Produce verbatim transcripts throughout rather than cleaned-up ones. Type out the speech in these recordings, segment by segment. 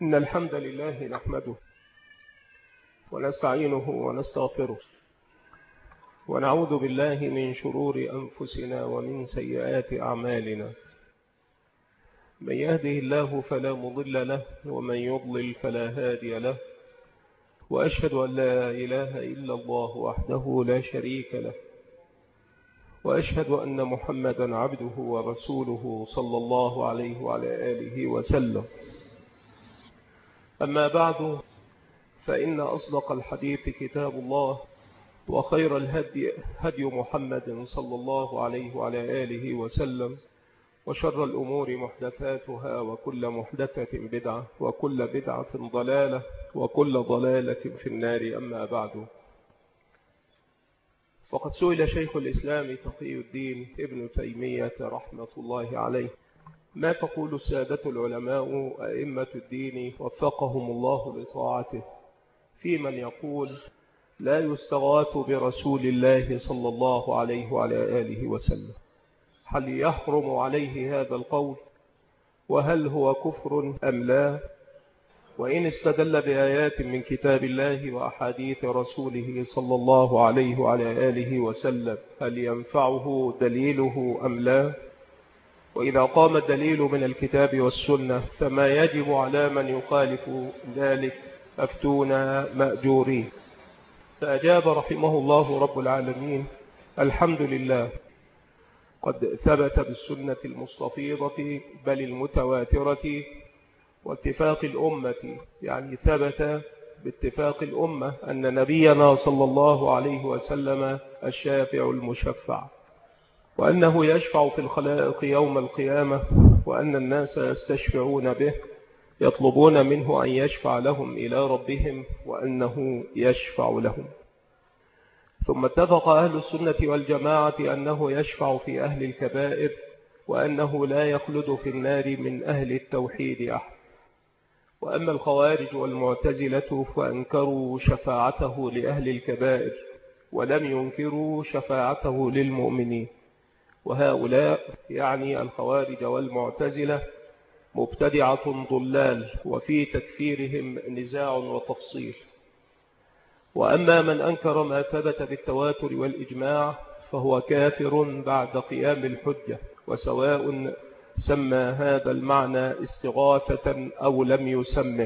إن الحمد لله نحمده ونستعينه ونستغفره ونعوذ بالله من شرور أنفسنا ومن سيئات أعمالنا. من يهده الله فلا مضل له ومن يضلل فلا هادي له، وأشهد أن لا إله إلا الله وحده لا شريك له، وأشهد أن محمدا عبده ورسوله صلى الله عليه وعلى آله وسلم. أما بعد، فإن أصدق الحديث كتاب الله، وخير الهدي هدي محمد صلى الله عليه وعلى آله وسلم، وشر الأمور محدثاتها، وكل محدثة بدعة، وكل بدعة ضلالة، وكل ضلالة في النار. أما بعد، فقد سئل شيخ الإسلام تقي الدين ابن تيمية رحمة الله عليه: ما تقول السادة العلماء أئمة الدين وفقهم الله لطاعته في من يقول لا يستغاث برسول الله صلى الله عليه وعلى آله وسلم؟ هل يحرم عليه هذا القول؟ وهل هو كفر أم لا؟ وإن استدل بآيات من كتاب الله وأحاديث رسوله صلى الله عليه وعلى آله وسلم هل ينفعه دليله أم لا؟ وإذا قام الدليل من الكتاب والسنة فما يجب على من يخالف ذلك؟ أفتونا مأجورين. فأجاب رحمه الله رب العالمين: الحمد لله، قد ثبت بالسنة المستفيضة بل المتواترة واتفاق الأمة، يعني ثبت باتفاق الأمة أن نبينا صلى الله عليه وسلم الشافع المشفع، وأنه يشفع في الخلائق يوم القيامة، وأن الناس يستشفعون به يطلبون منه أن يشفع لهم إلى ربهم، وأنه يشفع لهم. ثم اتفق أهل السنة والجماعة أنه يشفع في أهل الكبائر، وأنه لا يخلد في النار من أهل التوحيد أحد. وأما الخوارج والمعتزلة فأنكروا شفاعته لأهل الكبائر ولم ينكروا شفاعته للمؤمنين، وهؤلاء يعني الخوارج والمعتزلة مبتدعة ضلال، وفي تكفيرهم نزاع وتفصيل. وأما من أنكر ما ثبت بالتواتر والإجماع فهو كافر بعد قيام الحجة، وسواء سمى هذا المعنى استغاثة أو لم يسمه.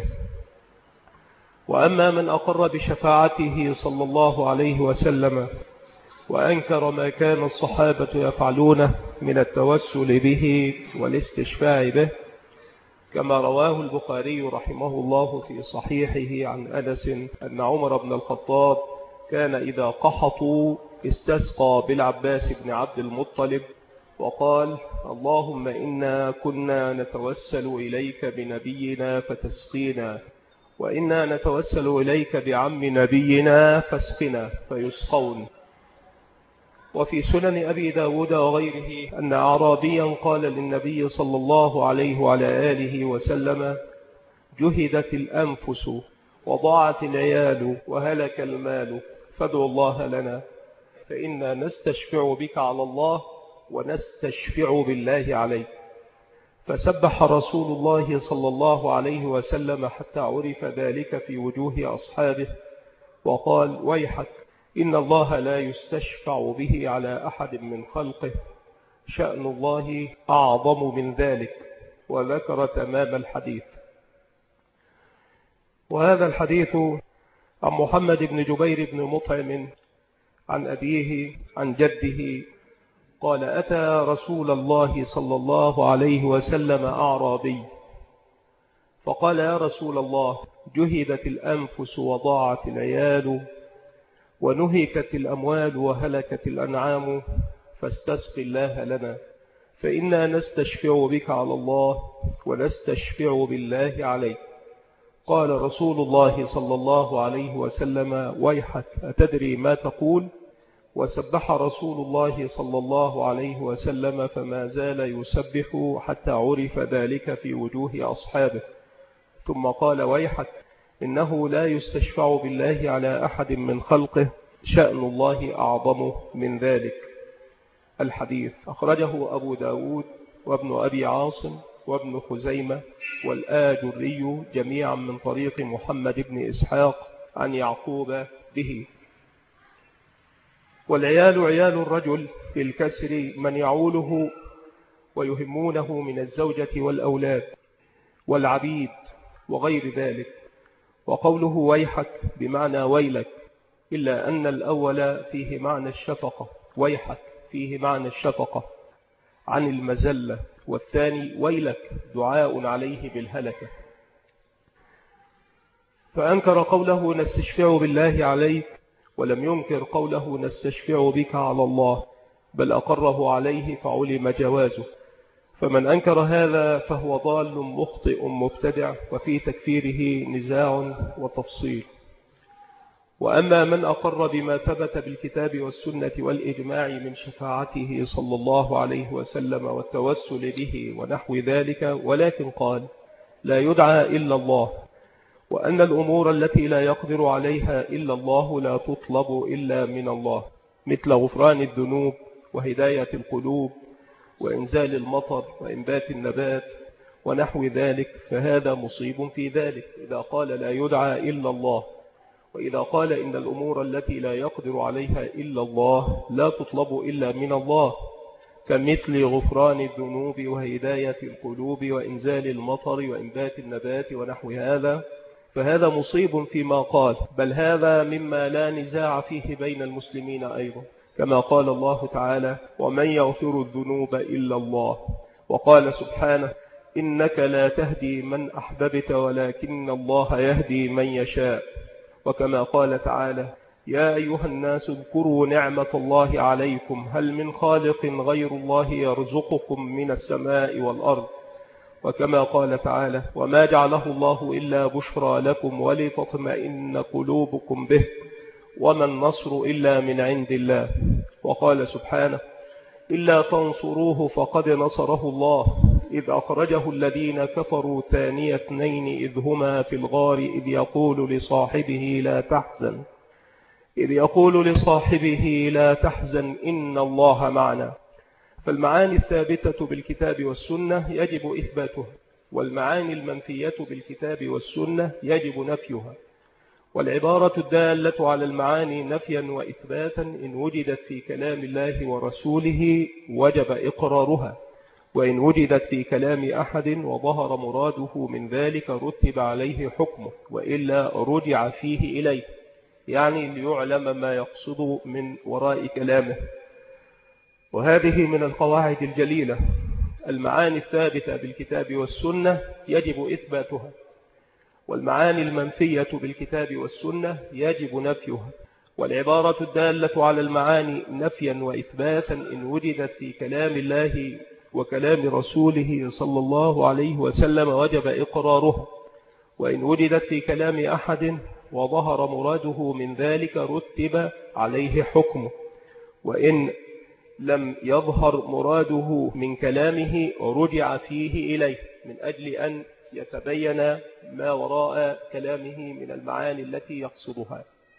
وأما من أقر بشفاعته صلى الله عليه وسلم وأنكر ما كان الصحابة يفعلونه من التوسل به والاستشفاع به، كما رواه البخاري رحمه الله في صحيحه عن أنس أن عمر بن الخطاب كان إذا قحطوا استسقى بالعباس بن عبد المطلب وقال: اللهم إنا كنا نتوسل إليك بنبينا فتسقينا، وإنا نتوسل إليك بعم نبينا فاسقنا، فيسقون. وفي سنن أبي داود وغيره أن أعرابيا قال للنبي صلى الله عليه وعلى آله وسلم: جهدت الأنفس وضاعت العيال وهلك المال، فادعوا الله لنا، فإنا نستشفع بك على الله ونستشفع بالله عليك. فسبح رسول الله صلى الله عليه وسلم حتى عرف ذلك في وجوه أصحابه، وقال: ويحك، إن الله لا يستشفع به على أحد من خلقه، شأن الله أعظم من ذلك، وذكر تمام الحديث. وهذا الحديث عن محمد بن جبير بن مطعم عن أبيه عن جده قال: أتى رسول الله صلى الله عليه وسلم أعرابي فقال: يا رسول الله، جهدت الأنفس وضاعت العيال ونهكت الأموال وهلكت الأنعام، فاستسق الله لنا، فإنا نستشفع بك على الله ونستشفع بالله عليك. قال رسول الله صلى الله عليه وسلم: ويحك، أتدري ما تقول؟ وسبح رسول الله صلى الله عليه وسلم، فما زال يسبح حتى عرف ذلك في وجوه أصحابه، ثم قال: ويحك، إنه لا يستشفع بالله على أحد من خلقه، شأن الله أعظم من ذلك. الحديث أخرجه أبو داود وابن أبي عاصم وابن خزيمة والآجري جميعا من طريق محمد بن إسحاق عن يعقوب به. والعيال عيال الرجل في الكسر من يعوله ويهمونه من الزوجة والأولاد والعبيد وغير ذلك. وقوله ويحك بمعنى ويلك، إلا أن الأول فيه معنى الشفقة، ويحك فيه معنى الشفقة عن المزلة، والثاني ويلك دعاء عليه بالهلكة. فأنكر قوله نستشفع بالله عليك، ولم ينكر قوله نستشفع بك على الله، بل أقره عليه فعلم جوازه. فمن أنكر هذا فهو ضال مخطئ مبتدع، وفي تكفيره نزاع وتفصيل. وأما من أقر بما ثبت بالكتاب والسنة والإجماع من شفاعته صلى الله عليه وسلم والتوسل به ونحو ذلك، ولكن قال لا يدعى إلا الله، وأن الأمور التي لا يقدر عليها إلا الله لا تطلب إلا من الله، مثل غفران الذنوب وهداية القلوب وإنزال المطر وإنبات النبات ونحو ذلك، فهذا مصيب في ذلك إذا قال لا يدعى إلا الله. وإذا قال إن الأمور التي لا يقدر عليها إلا الله لا تطلب إلا من الله، كمثل غفران الذنوب وهداية القلوب وإنزال المطر وإنبات النبات ونحو هذا، فهذا مصيب فيما قال، بل هذا مما لا نزاع فيه بين المسلمين أيضا، كما قال الله تعالى ومن يغفر الذنوب إلا الله. وقال سبحانه إنك لا تهدي من أحببت ولكن الله يهدي من يشاء. وكما قال تعالى يا أيها الناس اذكروا نعمة الله عليكم هل من خالق غير الله يرزقكم من السماء والأرض. وكما قال تعالى وما جعله الله إلا بشرى لكم ولتطمئن قلوبكم به وما النصر إلا من عند الله. وقال سبحانه إلا تنصروه فقد نصره الله إذ أخرجه الذين كفروا ثاني اثنين إذ هما في الغار إذ يقول لصاحبه لا تحزن إذ يقول لصاحبه لا تحزن إن الله معنا. فالمعاني الثابتة بالكتاب والسنة يجب إثباتها، والمعاني المنفية بالكتاب والسنة يجب نفيها. والعبارة الدالة على المعاني نفيا وإثباتا إن وجدت في كلام الله ورسوله وجب إقرارها، وإن وجدت في كلام أحد وظهر مراده من ذلك رتب عليه حكمه، وإلا رجع فيه إليه، يعني ليعلم ما يقصد من وراء كلامه. وهذه من القواعد الجليلة. المعاني الثابتة بالكتاب والسنة يجب إثباتها، والمعاني المنفية بالكتاب والسنة يجب نفيها. والعبارة الدالة على المعاني نفيا وإثباتا إن وجدت في كلام الله وكلام رسوله صلى الله عليه وسلم وجب إقرارها، وإن وجدت في كلام أحد وظهر مراده من ذلك رتب عليه حكمه، وإن لم يظهر مراده من كلامه رجع فيه إليه من أجل أن يتبين ما وراء كلامه من المعاني التي يقصدها.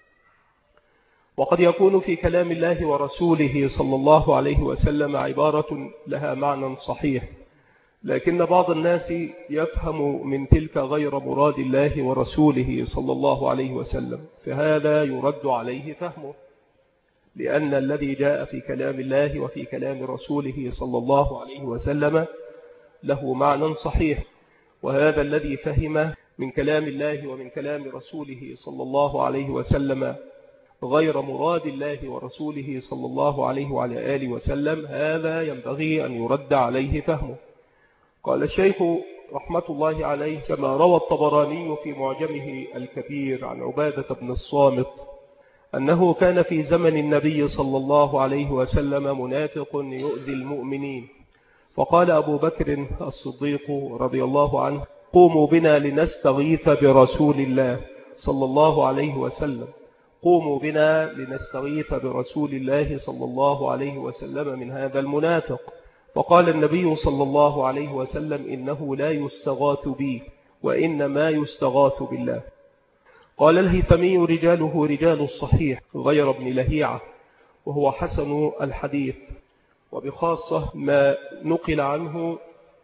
وقد يكون في كلام الله ورسوله صلى الله عليه وسلم عبارة لها معنى صحيح، لكن بعض الناس يفهم من تلك غير مراد الله ورسوله صلى الله عليه وسلم، فهذا يرد عليه فهمه، لأن الذي جاء في كلام الله وفي كلام رسوله صلى الله عليه وسلم له معنى صحيح، وهذا الذي فهم من كلام الله ومن كلام رسوله صلى الله عليه وسلم غير مراد الله ورسوله صلى الله عليه وعلى آله وسلم، هذا ينبغي أن يرد عليه فهمه. قال الشيخ رحمة الله عليه كما روى الطبراني في معجمه الكبير عن عبادة بن الصامت أنه كان في زمن النبي صلى الله عليه وسلم منافق يؤذي المؤمنين، فقال أبو بكر الصديق رضي الله عنه قوموا بنا لنستغيث برسول الله صلى الله عليه وسلم قوموا بنا لنستغيث برسول الله صلى الله عليه وسلم من هذا المنافق. فقال النبي صلى الله عليه وسلم إنه لا يستغاث بي وإنما يستغاث بالله. قال الهيثمي رجاله رجال الصحيح غير ابن لهيعة، وهو حسن الحديث، وبخاصة ما نقل عنه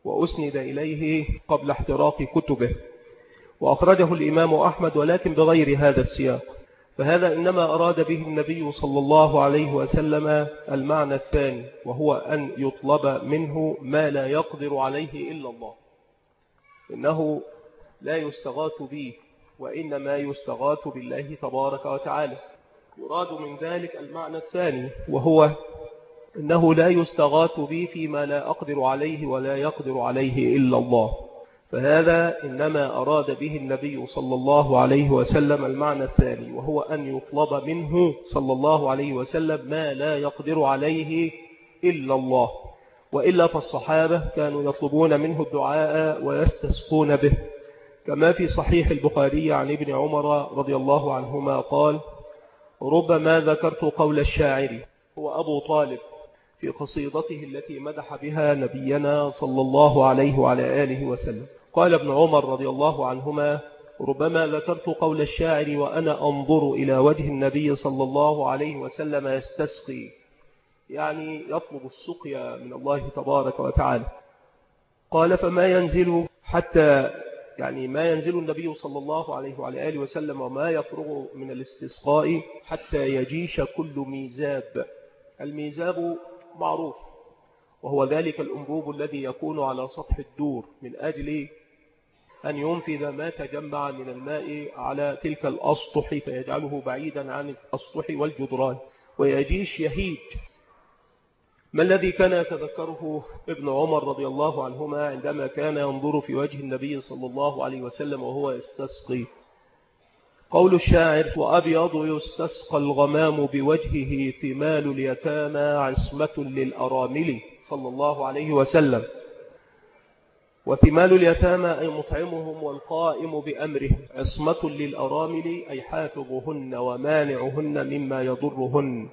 وأسند إليه قبل احتراق كتبه، وأخرجه الإمام أحمد ولكن بغير هذا السياق. فهذا إنما أراد به النبي صلى الله عليه وسلم المعنى الثاني، وهو أن يطلب منه ما لا يقدر عليه إلا الله، إنه لا يستغاث به وإنما يستغاث بالله تبارك وتعالى. يراد من ذلك المعنى الثاني، وهو إنه لا يستغاث به فيما لا أقدر عليه ولا يقدر عليه إلا الله. فهذا إنما أراد به النبي صلى الله عليه وسلم المعنى الثاني، وهو أن يطلب منه صلى الله عليه وسلم ما لا يقدر عليه إلا الله، وإلا فالصحابة كانوا يطلبون منه الدعاء ويستسقون به، كما في صحيح البخاري عن ابن عمر رضي الله عنهما قال: ربما ذكرت قول الشاعر، هو أبو طالب، في قصيدته التي مدح بها نبينا صلى الله عليه وعلى آله وسلم. قال ابن عمر رضي الله عنهما: ربما ذكرت قول الشاعر وأنا أنظر إلى وجه النبي صلى الله عليه وسلم يستسقي، يعني يطلب السقيا من الله تبارك وتعالى. قال: فما ينزل حتى يعني ما ينزل النبي صلى الله عليه وعلى آله وسلم وما يفرغ من الاستسقاء حتى يجيش كل ميزاب. الميزاب معروف، وهو ذلك الأنبوب الذي يكون على سطح الدور من أجل أن ينفذ ما تجمع من الماء على تلك الأسطح فيجعله بعيدا عن الأسطح والجدران، ويجيش يهيج. ما الذي كان يتذكره ابن عمر رضي الله عنهما عندما كان ينظر في وجه النبي صلى الله عليه وسلم وهو يستسقي؟ قول الشاعر: وأبيض يستسقى الغمام بوجهه ثمال اليتامى عصمة للأرامل، صلى الله عليه وسلم. وثمال اليتامى أي مطعمهم والقائم بأمرهم، عصمة للأرامل أي حافظهن ومانعهن مما يضرهن.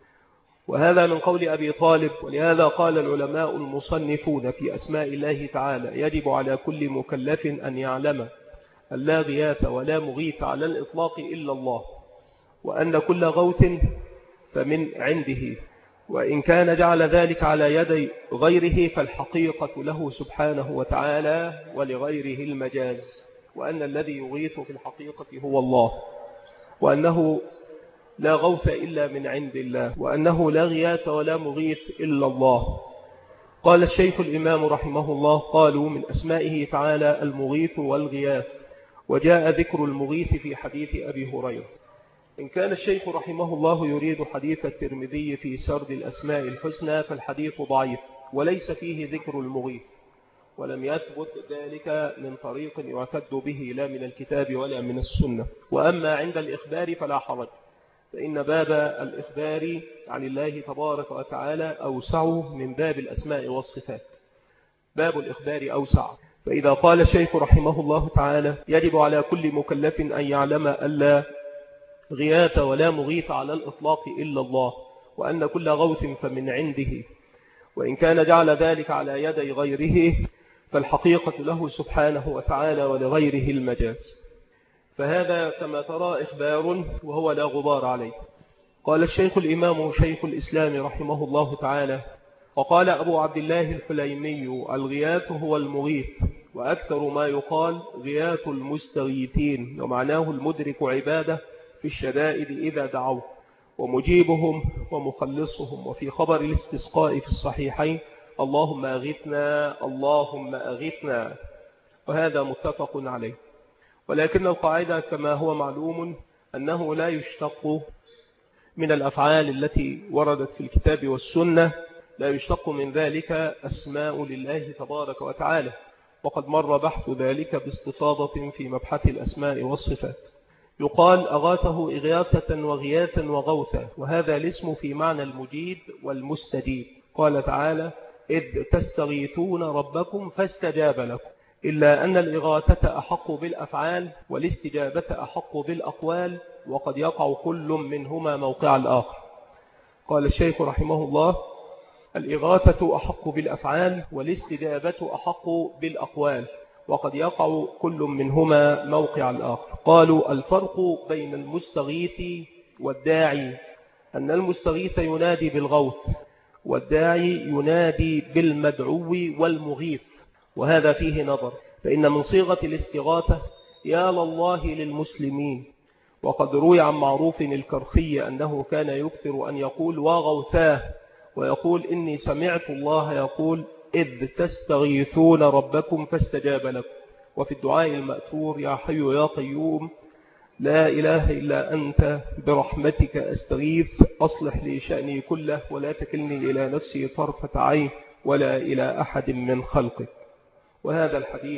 وهذا من قول أبي طالب. ولهذا قال العلماء المصنفون في أسماء الله تعالى: يجب على كل مكلف أن يعلم أن لا غياث ولا مغيث على الإطلاق إلا الله، وأن كل غوث فمن عنده، وإن كان جعل ذلك على يدي غيره فالحقيقة له سبحانه وتعالى ولغيره المجاز، وأن الذي يغيث في الحقيقة هو الله، وأنه لا غوث إلا من عند الله، وأنه لا غياث ولا مغيث إلا الله. قال الشيخ الإمام رحمه الله: قالوا من أسمائه تعالى المغيث والغياث، وجاء ذكر المغيث في حديث أبي هريرة. إن كان الشيخ رحمه الله يريد حديث الترمذي في سرد الأسماء الحسنى فالحديث ضعيف وليس فيه ذكر المغيث، ولم يثبت ذلك من طريق يعتد به لا من الكتاب ولا من السنة. وأما عند الإخبار فلا حرج، فإن باب الإخبار عن الله تبارك وتعالى أوسع من باب الأسماء والصفات. باب الإخبار أوسع. فإذا قال الشيخ رحمه الله تعالى: يجب على كل مكلف أن يعلم ألا غياث ولا مغيث على الإطلاق إلا الله، وأن كل غوث فمن عنده، وإن كان جعل ذلك على يدي غيره فالحقيقة له سبحانه وتعالى ولغيره المجاز. فهذا كما ترى إخبار وهو لا غبار عليه. قال الشيخ الإمام شيخ الإسلام رحمه الله تعالى: وقال أبو عبد الله الحليمي: الغياث هو المغيث، وأكثر ما يقال غياث المستغيثين، ومعناه المدرك عباده في الشدائد إذا دعوه، ومجيبهم ومخلصهم. وفي خبر الاستسقاء في الصحيحين: اللهم أغثنا اللهم أغثنا، وهذا متفق عليه. ولكن القاعدة كما هو معلوم أنه لا يشتق من الأفعال التي وردت في الكتاب والسنة، لا يشتق من ذلك أسماء لله تبارك وتعالى، وقد مر بحث ذلك باستفاضة في مبحث الأسماء والصفات. يقال أغاثه إغاثة وغياثا وغوثا، وهذا الاسم في معنى المجيب والمستجيب. قال تعالى: إذ تستغيثون ربكم فاستجاب لكم. إلا أن الإغاثة أحق بالأفعال والاستجابة أحق بالأقوال، وقد يقع كل منهما موقع الآخر. قال الشيخ رحمه الله: الإغاثة أحق بالأفعال والاستجابة أحق بالأقوال، وقد يقع كل منهما موقع الآخر. قالوا: الفرق بين المستغيث والداعي أن المستغيث ينادي بالغوث، والداعي ينادي بالمدعو والمغيث. وهذا فيه نظر، فإن من صيغة الاستغاثة يا لله للمسلمين. وقد روي عن معروف الكرخي أنه كان يكثر أن يقول وغوثاه، ويقول إني سمعت الله يقول إذ تستغيثون ربكم فاستجاب لكم. وفي الدعاء المأثور يا حي يا قيوم لا إله إلا أنت برحمتك أستغيث أصلح لي شأني كله ولا تكلني إلى نفسي طرفة عين ولا إلى أحد من خلقك. وهذا الحديث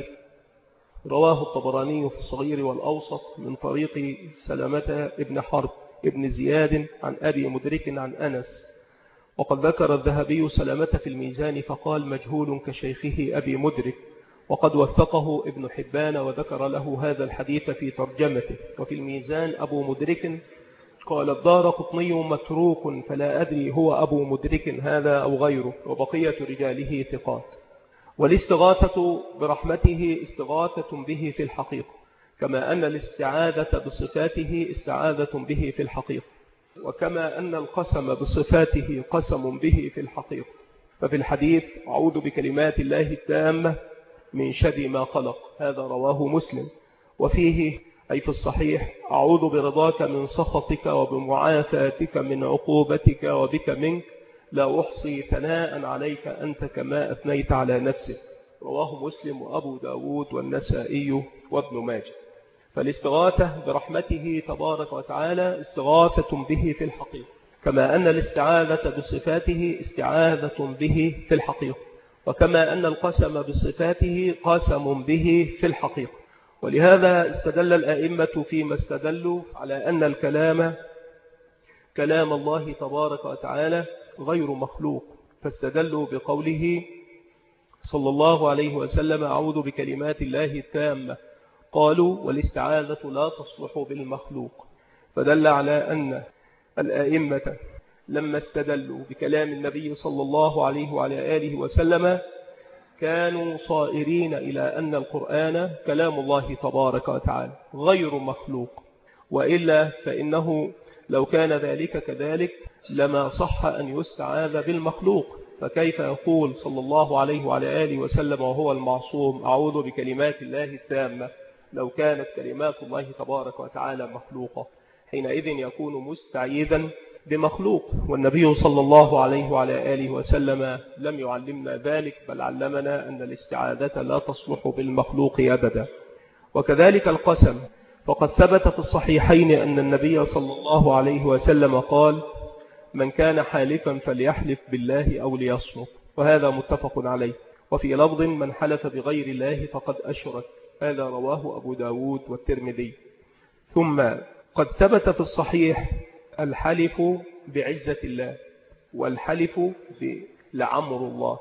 رواه الطبراني في الصغير والأوسط من طريق سلامة ابن حرب ابن زياد عن أبي مدرك عن أنس. وقد ذكر الذهبي سلامة في الميزان فقال مجهول كشيخه أبي مدرك، وقد وثقه ابن حبان وذكر له هذا الحديث في ترجمته. وفي الميزان أبو مدرك قال الدارقطني متروك فلا أدري هو أبو مدرك هذا أو غيره، وبقية رجاله ثقات. والاستغاثة برحمته استغاثة به في الحقيقة، كما أن الاستعاذة بصفاته استعاذة به في الحقيقة، وكما أن القسم بصفاته قسم به في الحقيقة. ففي الحديث أعوذ بكلمات الله التامة من شر ما خلق، هذا رواه مسلم. وفيه أي في الصحيح أعوذ برضاك من سخطك وبمعافاتك من عقوبتك وبك منك لا أحصي ثناء عليك أنت كما أثنيت على نفسك، رواه مسلم وأبو داود والنسائي وابن ماجه. فالاستغاثة برحمته تبارك وتعالى استغاثة به في الحقيقة، كما أن الاستعاذة بصفاته استعاذة به في الحقيقة، وكما أن القسم بصفاته قسم به في الحقيقة. ولهذا استدل الأئمة فيما استدلوا على أن الكلام كلام الله تبارك وتعالى غير مخلوق، فاستدلوا بقوله صلى الله عليه وسلم أعوذ بكلمات الله التامة، قالوا والاستعاذة لا تصلح بالمخلوق. فدل على أن الأئمة لما استدلوا بكلام النبي صلى الله عليه وعلى آله وسلم كانوا صائرين إلى أن القرآن كلام الله تبارك وتعالى غير مخلوق، وإلا فإنه لو كان ذلك كذلك لما صح أن يستعاذ بالمخلوق. فكيف يقول صلى الله عليه وعلى آله وسلم وهو المعصوم أعوذ بكلمات الله التامة لو كانت كلمات الله تبارك وتعالى مخلوقة؟ حينئذ يكون مستعيذا بمخلوق، والنبي صلى الله عليه وعلى آله وسلم لم يعلمنا ذلك، بل علمنا أن الاستعاذة لا تصلح بالمخلوق أبدا. وكذلك القسم، فقد ثبت في الصحيحين أن النبي صلى الله عليه وسلم قال من كان حالفا فليحلف بالله أو ليصمت، وهذا متفق عليه. وفي لفظ من حلف بغير الله فقد أشرك، هذا رواه أبو داود والترمذي. ثم قد ثبت في الصحيح الحلف بعزة الله والحلف لعمر الله.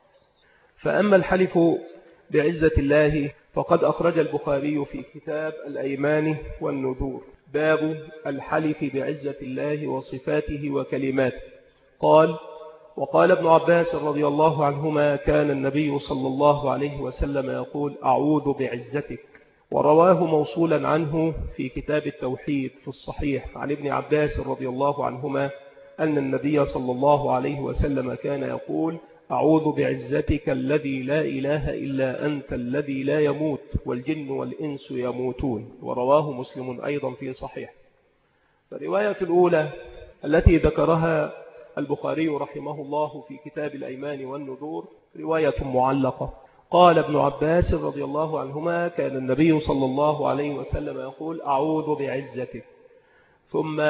فأما الحلف بعزة الله فقد أخرج البخاري في كتاب الأيمان والنذور باب الحلف بعزة الله وصفاته وكلماته. قال وقال ابن عباس رضي الله عنهما كان النبي صلى الله عليه وسلم يقول أعوذ بعزتك، ورواه موصولا عنه في كتاب التوحيد في الصحيح عن ابن عباس رضي الله عنهما أن النبي صلى الله عليه وسلم كان يقول أعوذ بعزتك الذي لا إله إلا أنت الذي لا يموت والجن والإنس يموتون، ورواه مسلم أيضا في صحيح. فالرواية الأولى التي ذكرها البخاري رحمه الله في كتاب الأيمان والنذور رواية معلقة. قال ابن عباس رضي الله عنهما كان النبي صلى الله عليه وسلم يقول أعوذ بعزتك، ثم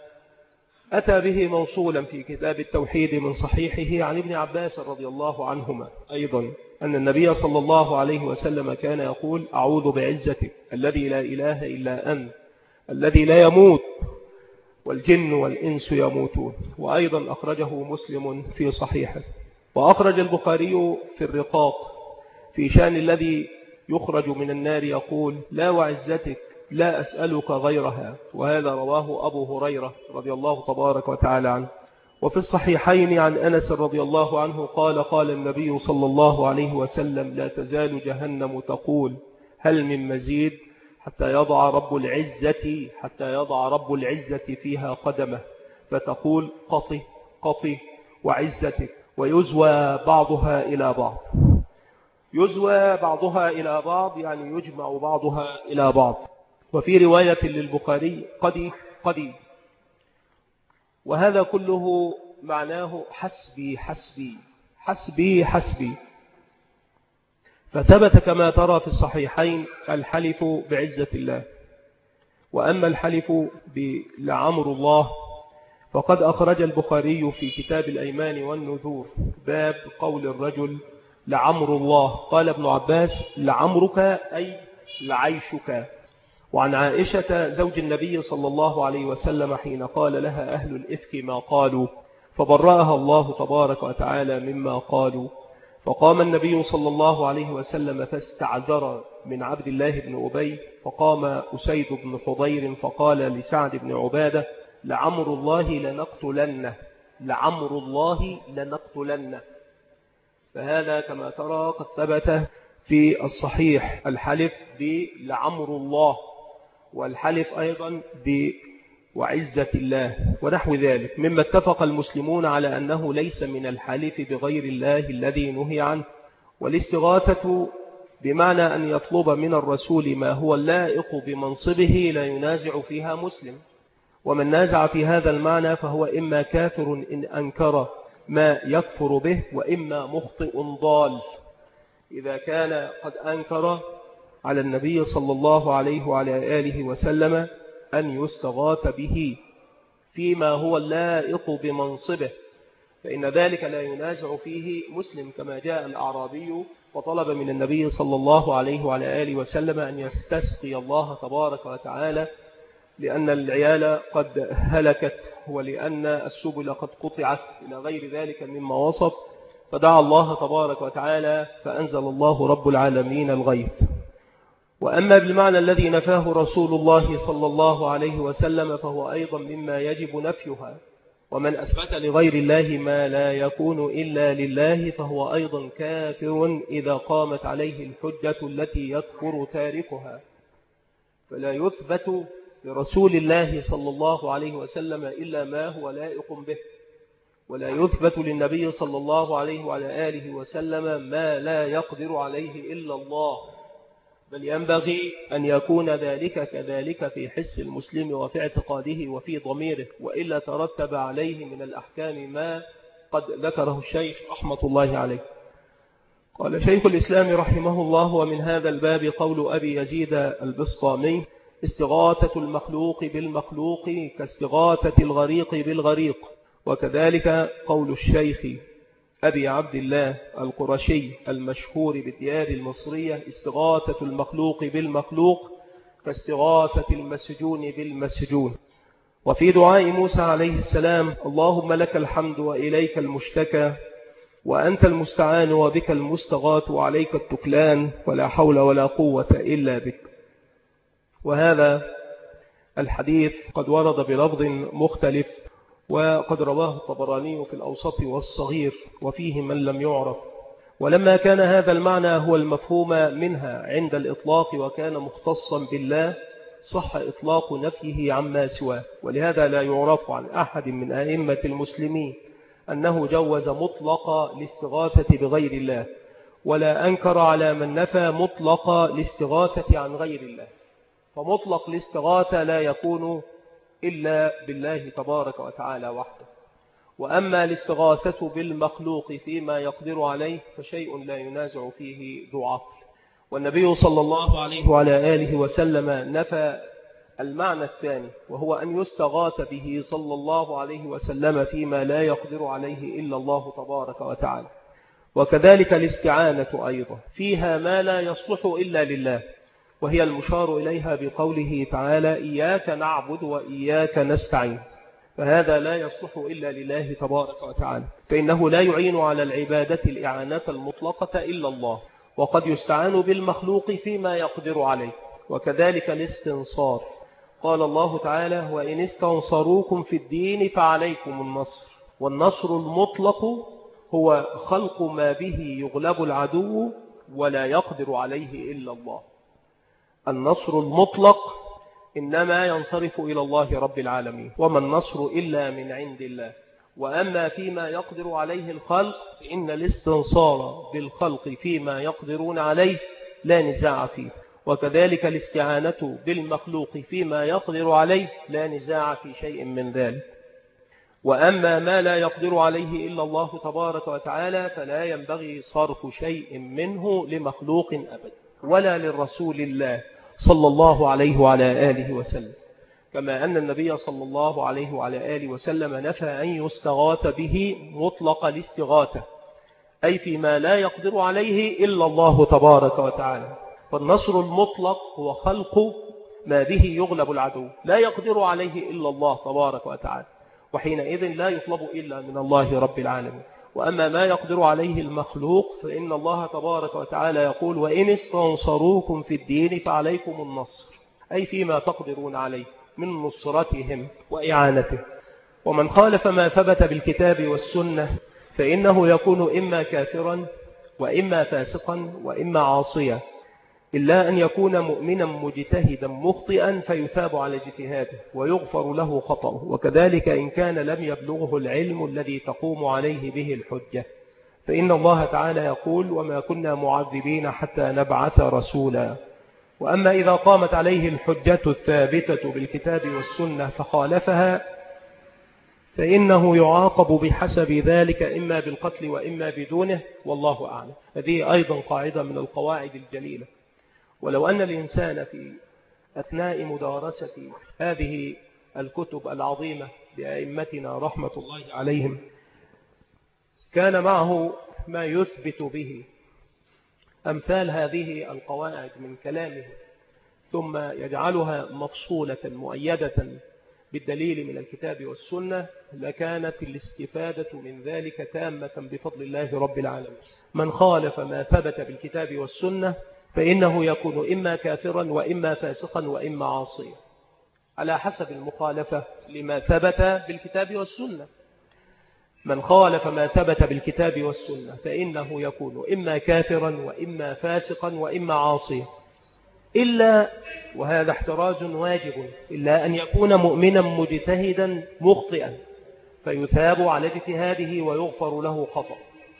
أتى به موصولا في كتاب التوحيد من صحيحه عن ابن عباس رضي الله عنهما أيضا أن النبي صلى الله عليه وسلم كان يقول أعوذ بعزتك الذي لا إله إلا أنت الذي لا يموت والجن والإنس يموتون، وأيضا أخرجه مسلم في صحيحه. وأخرج البخاري في الرقاق في شأن الذي يخرج من النار يقول لا وعزتك لا أسألك غيرها، وهذا رواه أبو هريرة رضي الله تبارك وتعالى عنه. وفي الصحيحين عن أنس رضي الله عنه قال قال النبي صلى الله عليه وسلم لا تزال جهنم تقول هل من مزيد حتى يضع رب العزة حتى يضع رب العزة فيها قدمه فتقول قطي قطي وعزتك، ويزوى بعضها إلى بعض. يزوى بعضها إلى بعض، يعني يجمع بعضها إلى بعض. وفي رواية للبخاري قدي قدي. وهذا كله معناه حسبي حسبي حسبي حسبي. فثبت كما ترى في الصحيحين الحلف بعزة الله. وأما الحلف لعمر الله فقد أخرج البخاري في كتاب الأيمان والنذور باب قول الرجل لعمر الله. قال ابن عباس لعمرك أي لعيشك. وعن عائشة زوج النبي صلى الله عليه وسلم حين قال لها أهل الإفك ما قالوا فبرأها الله تبارك وتعالى مما قالوا. فقام النبي صلى الله عليه وسلم فاستعذر من عبد الله بن أبي، فقام أسيد بن حضير فقال لسعد بن عبادة لعمر الله لنقتلنه لعمر الله لنقتلنه. فهذا كما ترى قد ثبت في الصحيح الحلف بلعمر الله، والحلف أيضا وعزة الله ونحو ذلك، مما اتفق المسلمون على أنه ليس من الحلف بغير الله الذي نهي عنه. والاستغاثة بمعنى أن يطلب من الرسول ما هو اللائق بمنصبه لا ينازع فيها مسلم. ومن نازع في هذا المعنى فهو إما كافر إن أنكر ما يكفر به، وإما مخطئ ضال إذا كان قد أنكر على النبي صلى الله عليه وعلى آله وسلم أن يستغاث به فيما هو اللائق بمنصبه، فإن ذلك لا ينازع فيه مسلم. كما جاء الأعرابي وطلب من النبي صلى الله عليه وعلى آله وسلم أن يستسقي الله تبارك وتعالى لأن العيال قد هلكت ولأن السبل قد قطعت إلى غير ذلك مما وصف، فدعا الله تبارك وتعالى فأنزل الله رب العالمين الغيث. وأما بالمعنى الذي نفاه رسول الله صلى الله عليه وسلم فهو أيضا مما يجب نفيها. ومن أثبت لغير الله ما لا يكون إلا لله فهو أيضا كافر إذا قامت عليه الحجة التي يكفر تاركها. فلا يثبت لرسول الله صلى الله عليه وسلم إلا ما هو لائق به، ولا يثبت للنبي صلى الله عليه وعلى آله وسلم ما لا يقدر عليه إلا الله، بل ينبغي أن يكون ذلك كذلك في حس المسلم وفي اعتقاده وفي ضميره، وإلا ترتب عليه من الأحكام ما قد ذكره الشيخ رحمة الله عليه. قال شيخ الإسلام رحمه الله: ومن هذا الباب قول أبي يزيد البسطامي: استغاثة المخلوق بالمخلوق كاستغاثة الغريق بالغريق. وكذلك قول الشيخ أبي عبد الله القرشي المشهور بالديار المصرية: استغاثة المخلوق بالمخلوق كاستغاثة المسجون بالمسجون. وفي دعاء موسى عليه السلام: اللهم لك الحمد وإليك المشتكى وأنت المستعان وبك المستغاث وعليك التكلان ولا حول ولا قوة إلا بك. وهذا الحديث قد ورد بلفظ مختلف، وقد رواه الطبراني في الأوسط والصغير وفيه من لم يعرف. ولما كان هذا المعنى هو المفهوم منها عند الإطلاق وكان مختصا بالله صح إطلاق نفيه عما سواه. ولهذا لا يعرف عن أحد من أئمة المسلمين أنه جوز مطلق الاستغاثة بغير الله، ولا أنكر على من نفى مطلق الاستغاثة عن غير الله. فمطلق الاستغاثة لا يكون إلا بالله تبارك وتعالى وحده. وأما الاستغاثة بالمخلوق فيما يقدر عليه فشيء لا ينازع فيه ذو عقل. والنبي صلى الله عليه وعلى آله وسلم نفى المعنى الثاني، وهو أن يستغاث به صلى الله عليه وسلم فيما لا يقدر عليه إلا الله تبارك وتعالى. وكذلك الاستعانة أيضا فيها ما لا يصلح إلا لله، وهي المشار إليها بقوله تعالى: إياك نعبد وإياك نستعين. فهذا لا يصلح إلا لله تبارك وتعالى، فإنه لا يعين على العبادة الإعانة المطلقة إلا الله. وقد يستعان بالمخلوق فيما يقدر عليه. وكذلك الاستنصار، قال الله تعالى: وإن استنصروكم في الدين فعليكم النصر. والنصر المطلق هو خلق ما به يغلب العدو ولا يقدر عليه إلا الله. النصر المطلق إنما ينصرف إلى الله رب العالمين، وما النصر إلا من عند الله. وأما فيما يقدر عليه الخلق فإن الاستنصار بالخلق فيما يقدرون عليه لا نزاع فيه، وكذلك الاستعانة بالمخلوق فيما يقدر عليه لا نزاع في شيء من ذلك. وأما ما لا يقدر عليه إلا الله تبارك وتعالى فلا ينبغي صرف شيء منه لمخلوق أبدا ولا للرسول الله صلى الله عليه وعلى آله وسلم، كما أن النبي صلى الله عليه وعلى آله وسلم نفى أن يستغاث به مطلق الاستغاثة، أي فيما لا يقدر عليه إلا الله تبارك وتعالى. فالنصر المطلق هو خلق ما به يغلب العدو لا يقدر عليه إلا الله تبارك وتعالى، وحينئذ لا يطلب إلا من الله رب العالمين. وأما ما يقدر عليه المخلوق فإن الله تبارك وتعالى يقول وإن استنصروكم في الدين فعليكم النصر، أي فيما تقدرون عليه من نصرتهم وإعانته. ومن خالف ما ثبت بالكتاب والسنة فإنه يكون إما كافرا وإما فاسقا وإما عاصيا، إلا أن يكون مؤمنا مجتهدا مخطئا فيثاب على اجتهاده ويغفر له خطأه، وكذلك إن كان لم يبلغه العلم الذي تقوم عليه به الحجة، فإن الله تعالى يقول وما كنا معذبين حتى نبعث رسولا. وأما إذا قامت عليه الحجة الثابتة بالكتاب والسنة فخالفها فإنه يعاقب بحسب ذلك إما بالقتل وإما بدونه، والله أعلم. هذه أيضا قاعدة من القواعد الجليلة. ولو أن الإنسان في أثناء مدارسة هذه الكتب العظيمة لأئمتنا رحمة الله عليهم كان معه ما يثبت به أمثال هذه القواعد من كلامه ثم يجعلها مفصولة مؤيدة بالدليل من الكتاب والسنة لكانت الاستفادة من ذلك تامة بفضل الله رب العالمين. من خالف ما ثبت بالكتاب والسنة فإنه يكون إما كافرا وإما فاسقا وإما عاصيا على حسب المخالفة لما ثبت بالكتاب والسنة. من خالف ما ثبت بالكتاب والسنة فإنه يكون إما كافرا وإما فاسقا وإما عاصيا، إلا وهذا احتراز واجب إلا أن يكون مؤمنا مجتهدا مخطئا فيثاب على اجتهاده ويغفر له خطأ.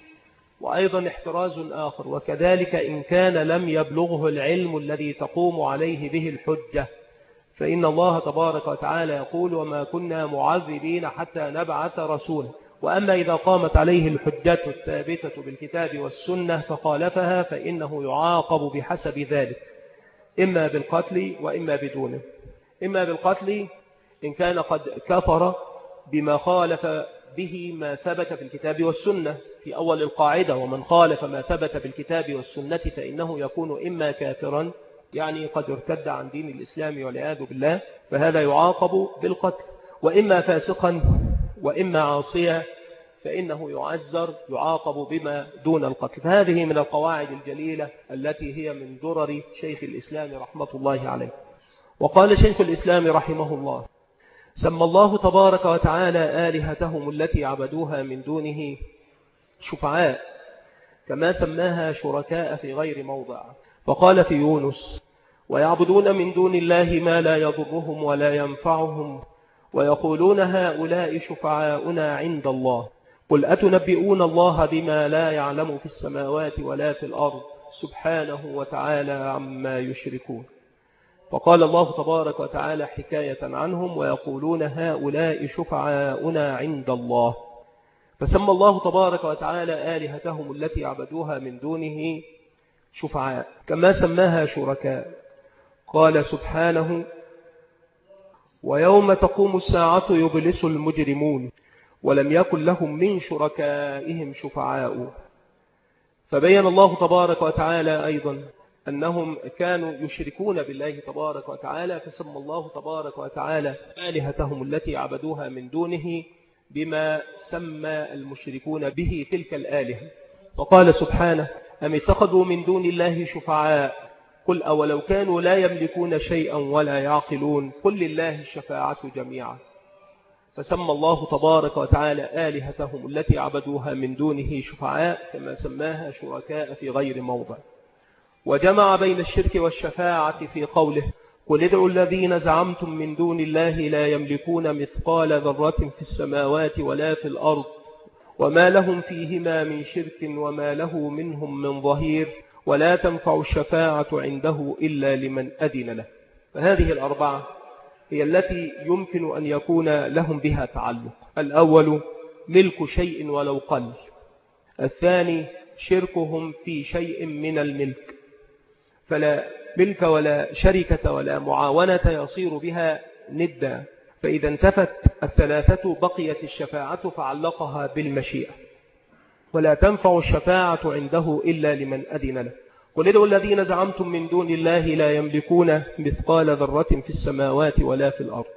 وأيضا احتراز آخر وكذلك إن كان لم يبلغه العلم الذي تقوم عليه به الحجة، فإن الله تبارك وتعالى يقول وما كنا معذبين حتى نبعث رسولا. وأما إذا قامت عليه الحجة الثابتة بالكتاب والسنة فخالفها فإنه يعاقب بحسب ذلك إما بالقتل وإما بدونه. إما بالقتل إن كان قد كفر بما خالف به ما ثبت في الكتاب والسنة في أول القاعدة، ومن خالف ما ثبت بالكتاب والسنة فإنه يكون إما كافرا يعني قد ارتد عن دين الإسلام والعياذ بالله فهذا يعاقب بالقتل، وإما فاسقا وإما عاصيا فإنه يعزر يعاقب بما دون القتل. فهذه من القواعد الجليلة التي هي من درر شيخ الإسلام رحمة الله عليه. وقال شيخ الإسلام رحمه الله سمى الله تبارك وتعالى آلهتهم التي عبدوها من دونه شفعاء كما سماها شركاء في غير موضع، فقال في يونس ويعبدون من دون الله ما لا يضرهم ولا ينفعهم ويقولون هؤلاء شفعاؤنا عند الله قل أتنبئون الله بما لا يعلم في السماوات ولا في الأرض سبحانه وتعالى عما يشركون. فقال الله تبارك وتعالى حكاية عنهم ويقولون هؤلاء شفعاؤنا عند الله، فسمى الله تبارك وتعالى آلهتهم التي عبدوها من دونه شفعاء كما سماها شركاء. قال سبحانه ويوم تقوم الساعة يبلس المجرمون ولم يكن لهم من شركائهم شفعاء. فبين الله تبارك وتعالى أيضا أنهم كانوا يشركون بالله تبارك وتعالى، فسمى الله تبارك وتعالى آلهتهم التي عبدوها من دونه بما سمى المشركون به تلك الآلهة. فقال سبحانه أم اتخذوا من دون الله شفعاء قل أولو كانوا لا يملكون شيئا ولا يعقلون قل لله الشفاعة جميعا. فسمى الله تبارك وتعالى آلهتهم التي عبدوها من دونه شفعاء كما سماها شركاء في غير موضع. وجمع بين الشرك والشفاعة في قوله قل ادعوا الذين زعمتم من دون الله لا يملكون مثقال ذرة في السماوات ولا في الأرض وما لهم فيهما من شرك وما له منهم من ظهير ولا تنفع الشفاعة عنده إلا لمن أذن له. فهذه الأربعة هي التي يمكن أن يكون لهم بها تعلق. الأول ملك شيء ولو قل. الثاني شركهم في شيء من الملك، فلا ملك ولا شركة ولا معاونة يصير بها ندا. فإذا انتفت الثلاثة بقيت الشفاعة فعلقها بالمشيئة. ولا تنفع الشفاعة عنده إلا لمن أذن له. قل ادعوا الذين زعمتم من دون الله لا يملكون مثقال ذرة في السماوات ولا في الأرض.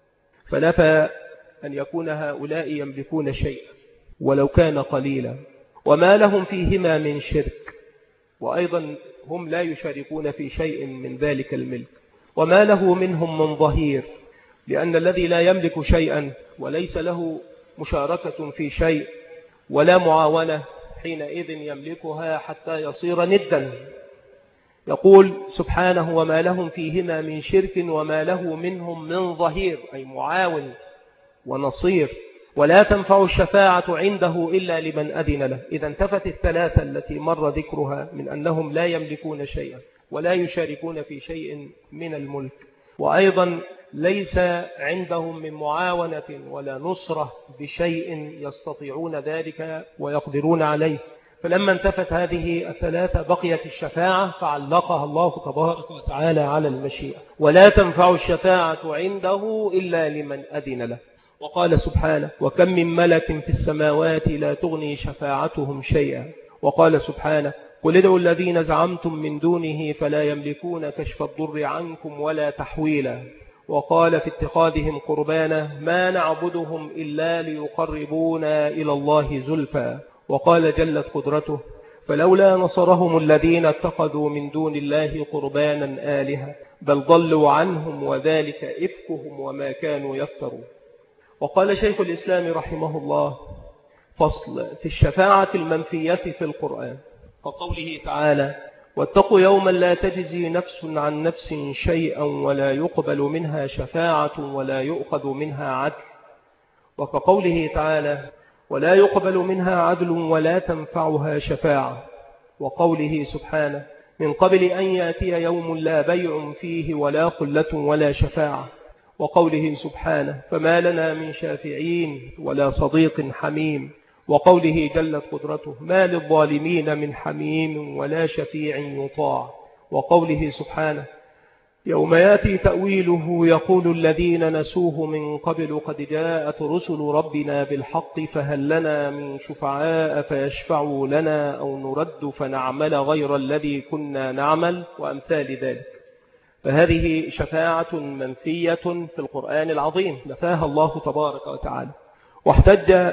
فنفى أن يكون هؤلاء يملكون شيئا ولو كان قليلا، وما لهم فيهما من شرك، وأيضا هم لا يشاركون في شيء من ذلك الملك، وما له منهم من ظهير، لأن الذي لا يملك شيئا وليس له مشاركة في شيء ولا معاونة حينئذ يملكها حتى يصير ندا. يقول سبحانه وما لهم فيهما من شرك وما له منهم من ظهير، أي معاون ونصير. ولا تنفع الشفاعة عنده إلا لمن أذن له. إذا انتفت الثلاثة التي مر ذكرها من أنهم لا يملكون شيئا ولا يشاركون في شيء من الملك، وأيضا ليس عندهم من معاونة ولا نصرة بشيء يستطيعون ذلك ويقدرون عليه. فلما انتفت هذه الثلاثة بقيت الشفاعة فعلقها الله تبارك وتعالى على المشيئة. ولا تنفع الشفاعة عنده إلا لمن أذن له. وقال سبحانه وكم من ملك في السماوات لا تغني شفاعتهم شيئا. وقال سبحانه قل ادعوا الذين زعمتم من دونه فلا يملكون كشف الضر عنكم ولا تحويلا. وقال في اتخاذهم قربانا ما نعبدهم إلا ليقربونا إلى الله زلفى. وقال جلت قدرته فلولا نصرهم الذين اتخذوا من دون الله قربانا آلهة بل ضلوا عنهم وذلك إفكهم وما كانوا يفترون. وقال شيخ الإسلام رحمه الله فصل في الشفاعة المنفية في القرآن كقوله تعالى واتقوا يوما لا تجزي نفس عن نفس شيئا ولا يقبل منها شفاعة ولا يؤخذ منها عدل. وكقوله تعالى ولا يقبل منها عدل ولا تنفعها شفاعة. وقوله سبحانه من قبل أن يأتي يوم لا بيع فيه ولا خلة ولا شفاعة. وقوله سبحانه فما لنا من شافعين ولا صديق حميم. وقوله جلت قدرته ما للظالمين من حميم ولا شفيع يطاع. وقوله سبحانه يوم يأتي تأويله يقول الذين نسوه من قبل قد جاءت رسل ربنا بالحق فهل لنا من شفعاء فيشفعوا لنا أو نرد فنعمل غير الذي كنا نعمل وأمثال ذلك. فهذه شفاعة منفية في القرآن العظيم نفاها الله تبارك وتعالى. واحتج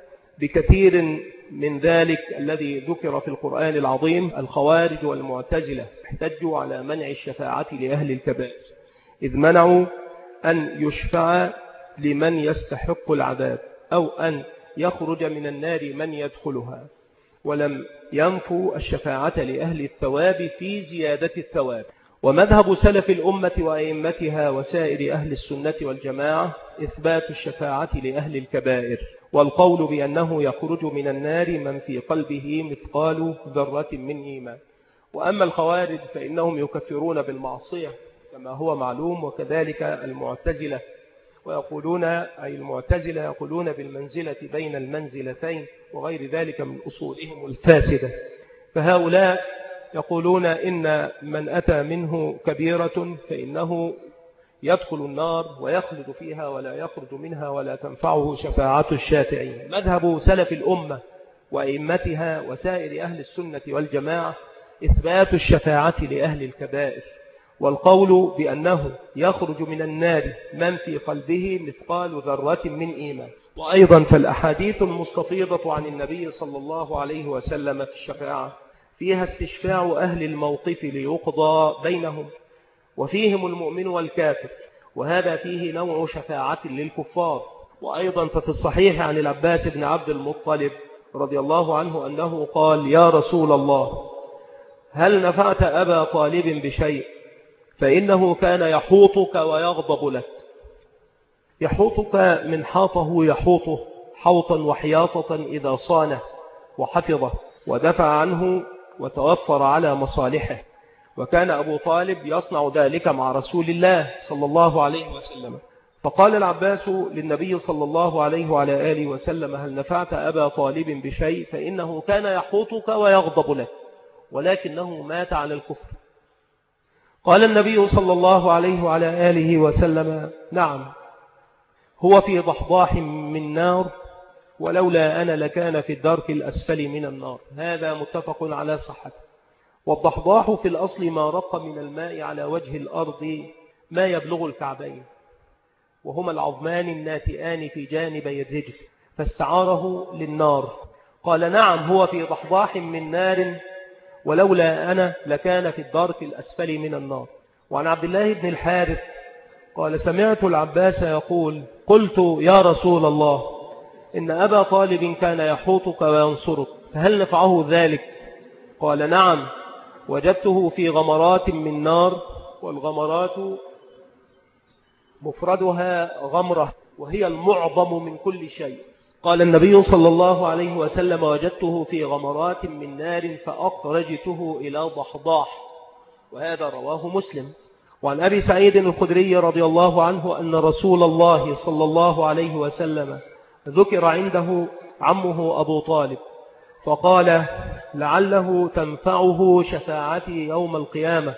بكثير من ذلك الذي ذكر في القرآن العظيم الخوارج والمعتزلة، احتجوا على منع الشفاعة لأهل الكبائر إذ منعوا أن يشفع لمن يستحق العذاب أو أن يخرج من النار من يدخلها، ولم ينفوا الشفاعة لأهل الثواب في زيادة الثواب. ومذهب سلف الأمة وأئمتها وسائر أهل السنة والجماعة إثبات الشفاعة لأهل الكبائر، والقول بأنه يخرج من النار من في قلبه مثقال ذرة من إيمان. وأما الخوارج فإنهم يكفرون بالمعصية كما هو معلوم، وكذلك المعتزلة ويقولون أي المعتزلة يقولون بالمنزلة بين المنزلتين وغير ذلك من أصولهم الفاسدة. فهؤلاء يقولون إن من أتى منه كبيرة فإنه يدخل النار ويخلد فيها ولا يخرج منها ولا تنفعه شفاعة الشافعين. مذهب سلف الأمة وأئمتها وسائر أهل السنة والجماعة إثبات الشفاعة لأهل الكبائر، والقول بأنه يخرج من النار من في قلبه مثقال ذرة من إيمان. وأيضا فالأحاديث المستفيضة عن النبي صلى الله عليه وسلم في الشفاعة فيها استشفاع أهل الموقف ليقضى بينهم، وفيهم المؤمن والكافر، وهذا فيه نوع شفاعة للكفار. وأيضا ففي الصحيح عن العباس بن عبد المطلب رضي الله عنه أنه قال يا رسول الله هل نفعت أبا طالب بشيء؟ فإنه كان يحوطك ويغضب لك. يحوطك من حاطه يحوطه حوطا وحياطة إذا صانه وحفظه ودفع عنه وتوفر على مصالحه. وكان أبو طالب يصنع ذلك مع رسول الله صلى الله عليه وسلم. فقال العباس للنبي صلى الله عليه وعلى آله وسلم: هل نفعت أبا طالب بشيء؟ فإنه كان يحوطك ويغضب لك، ولكنه مات على الكفر. قال النبي صلى الله عليه وعلى آله وسلم: نعم، هو في ضحضاح من نار، ولولا أنا لكان في الدرك الأسفل من النار. هذا متفق على صحته. والضحضاح في الأصل ما رق من الماء على وجه الأرض ما يبلغ الكعبين، وهما العظمان الناتئان في جانبي الرجل، فاستعاره للنار. قال: نعم، هو في ضحضاح من نار، ولولا أنا لكان في الدرك الأسفل من النار. وعن عبد الله بن الحارث قال: سمعت العباس يقول: قلت يا رسول الله، إن أبا طالب كان يحوطك وينصرك، فهل نفعه ذلك؟ قال: نعم، وجدته في غمرات من نار، والغمرات مفردها غمرة، وهي المعظم من كل شيء. قال النبي صلى الله عليه وسلم: وجدته في غمرات من نار فأخرجته إلى ضحضاح. وهذا رواه مسلم. وعن أبي سعيد الخدري رضي الله عنه أن رسول الله صلى الله عليه وسلم ذكر عنده عمه أبو طالب، فقال: لعله تنفعه شفاعتي يوم القيامة،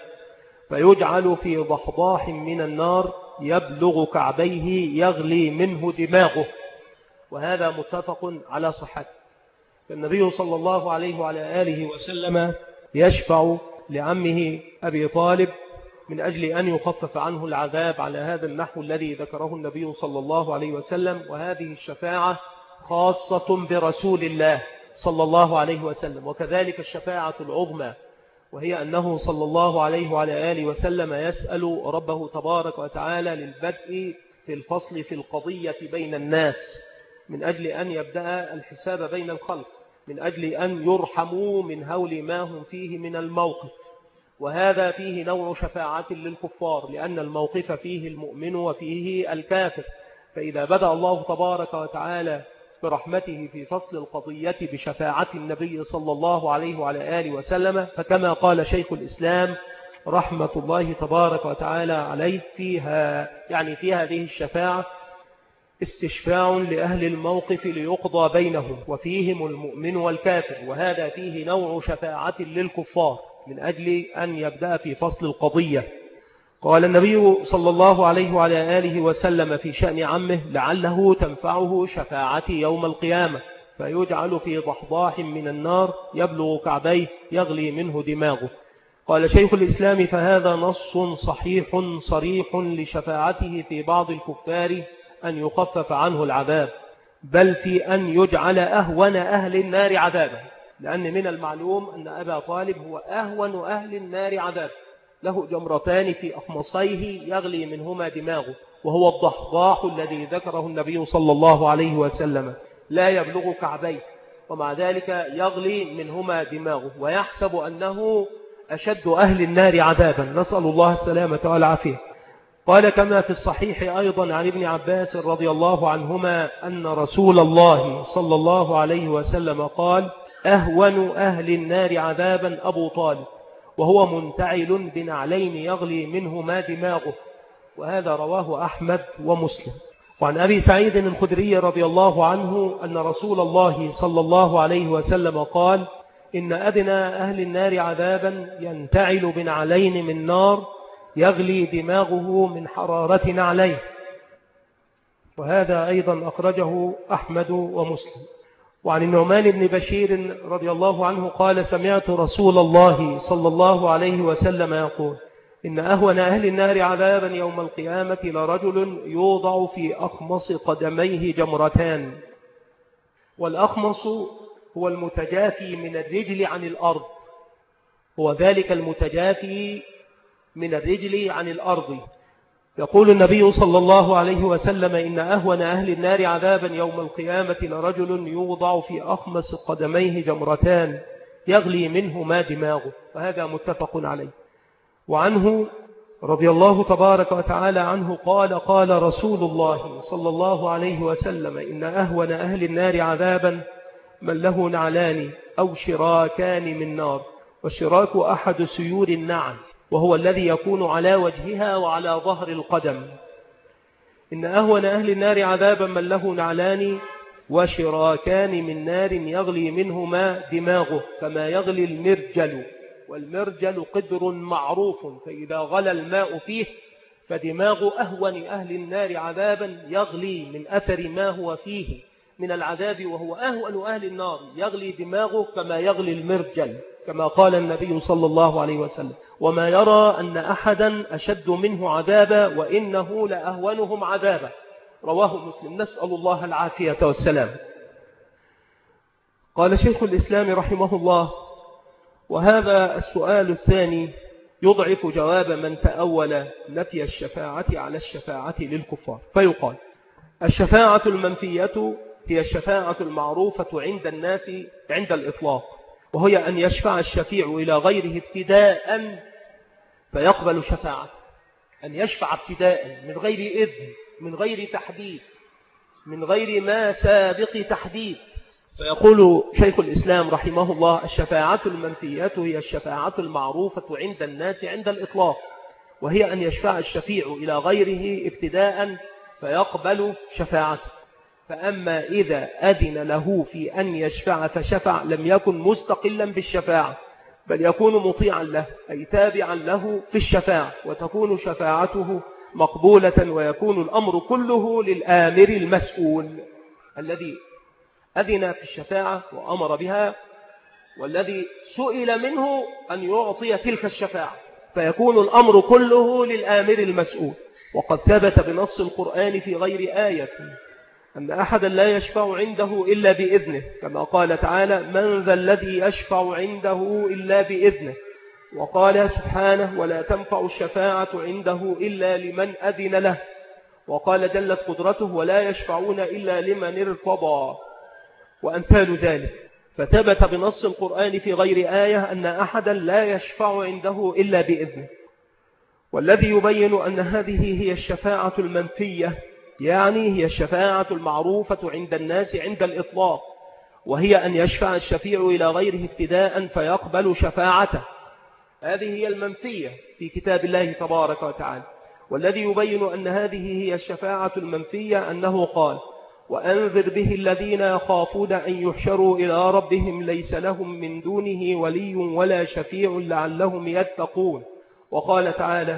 فيجعل في ضحضاح من النار يبلغ كعبيه يغلي منه دماغه. وهذا متفق على صحته. فالنبي صلى الله عليه وعلى آله وسلم يشفع لعمه أبي طالب من أجل أن يخفف عنه العذاب على هذا النحو الذي ذكره النبي صلى الله عليه وسلم. وهذه الشفاعة خاصة برسول الله صلى الله عليه وسلم. وكذلك الشفاعة العظمى، وهي أنه صلى الله عليه وعلى آله وسلم يسأل ربه تبارك وتعالى للبدء في الفصل في القضية بين الناس، من أجل أن يبدأ الحساب بين الخلق، من أجل أن يرحموا من هول ما هم فيه من الموقف. وهذا فيه نوع شفاعة للكفار، لأن الموقف فيه المؤمن وفيه الكافر. فإذا بدأ الله تبارك وتعالى برحمته في فصل القضية بشفاعة النبي صلى الله عليه وعلى آله وسلم، فكما قال شيخ الإسلام رحمة الله تبارك وتعالى عليه فيها، يعني في هذه الشفاعة استشفاع لأهل الموقف ليقضى بينهم وفيهم المؤمن والكافر. وهذا فيه نوع شفاعة للكفار من أجل أن يبدأ في فصل القضية. قال النبي صلى الله عليه وعلى آله وسلم في شأن عمه: لعله تنفعه شفاعتي يوم القيامة، فيجعل في ضحضاح من النار يبلغ كعبيه يغلي منه دماغه. قال شيخ الإسلام: فهذا نص صحيح صريح لشفاعته في بعض الكفار أن يخفف عنه العذاب، بل في أن يجعل أهون أهل النار عذابا، لأن من المعلوم أن أبا طالب هو أهون أهل النار عذابا، له جمرتان في أخمصيه يغلي منهما دماغه، وهو الضحضاح الذي ذكره النبي صلى الله عليه وسلم، لا يبلغ كعبيه، ومع ذلك يغلي منهما دماغه، ويحسب أنه أشد أهل النار عذابا، نسأل الله السلامة والعافية. قال كما في الصحيح أيضا عن ابن عباس رضي الله عنهما أن رسول الله صلى الله عليه وسلم قال: أهون أهل النار عذابا أبو طالب، وهو منتعل بنعلين يغلي منهما دماغه. وهذا رواه أحمد ومسلم. وعن أبي سعيد الخدري رضي الله عنه أن رسول الله صلى الله عليه وسلم قال: إن أدنى أهل النار عذابا ينتعل بنعلين من نار يغلي دماغه من حرارة نعليه. وهذا أيضا أخرجه أحمد ومسلم. وعن النعمان بن بشير رضي الله عنه قال: سمعت رسول الله صلى الله عليه وسلم يقول: إن أهون أهل النار عذابا يوم القيامة لرجل يوضع في أخمص قدميه جمرتان. والأخمص هو المتجافي من الرجل عن الأرض، هو ذلك المتجافي من الرجل عن الأرض. يقول النبي صلى الله عليه وسلم: إن أهون أهل النار عذابا يوم القيامة لرجل يوضع في أخمص قدميه جمرتان يغلي منهما دماغه. وهذا متفق عليه. وعنه رضي الله تبارك وتعالى عنه قال قال رسول الله صلى الله عليه وسلم إن أهون أهل النار عذابا من له نعلان أو شراكان من نار، والشراك أحد سيور النعل وهو الذي يكون على وجهها وعلى ظهر القدم. إن أهون أهل النار عذابا من له نعلان وشراكان من نار يغلي منهما دماغه كما يغلي المرجل، والمرجل قدر معروف، فإذا غلى الماء فيه فدماغ أهون أهل النار عذابا يغلي من أثر ما هو فيه من العذاب، وهو أهون أهل النار يغلي دماغه كما يغلي المرجل، كما قال النبي صلى الله عليه وسلم: وما يرى أن أحدا أشد منه عذابا وإنه لأهونهم عذابا. رواه مسلم. نسأل الله العافية والسلام. قال شيخ الإسلام رحمه الله: وهذا السؤال الثاني يضعف جواب من تأول نفي الشفاعة على الشفاعة للكفار، فيقال: الشفاعة المنفية هي الشفاعة المعروفة عند الناس عند الإطلاق، وهي أن يشفع الشفيع إلى غيره ابتداء فيقبل شفاعته، أن يشفع ابتداء من غير إذن، من غير تحديد، من غير ما سابق تحديد. فيقول شيخ الإسلام رحمه الله: الشفاعة المنفية هي الشفاعة المعروفة عند الناس عند الإطلاق، وهي أن يشفع الشفيع إلى غيره ابتداء فيقبل شفاعته. فأما إذا أذن له في أن يشفع فشفع لم يكن مستقلا بالشفاعة، بل يكون مطيعا له، أي تابعا له في الشفاعة، وتكون شفاعته مقبولة، ويكون الأمر كله للآمر المسؤول الذي أذن في الشفاعة وأمر بها، والذي سئل منه أن يعطي تلك الشفاعة، فيكون الأمر كله للآمر المسؤول. وقد ثبت بنص القرآن في غير آية أن أحدا لا يشفع عنده إلا بإذنه، كما قال تعالى: من ذا الذي يشفع عنده إلا بإذنه. وقال سبحانه: ولا تنفع الشفاعة عنده إلا لمن أذن له. وقال جلت قدرته: ولا يشفعون إلا لمن ارتضى، وأمثال ذلك. فثبت بنص القرآن في غير آية أن أحدا لا يشفع عنده إلا بإذنه. والذي يبين أن هذه هي الشفاعة المنفية، يعني هي الشفاعة المعروفة عند الناس عند الإطلاق، وهي أن يشفع الشفيع إلى غيره ابتداء فيقبل شفاعته. هذه هي المنفية في كتاب الله تبارك وتعالى. والذي يبين أن هذه هي الشفاعة المنفية أنه قال: وأنذر به الذين يخافون أن يحشروا إلى ربهم ليس لهم من دونه ولي ولا شفيع لعلهم يتقون. وقال تعالى: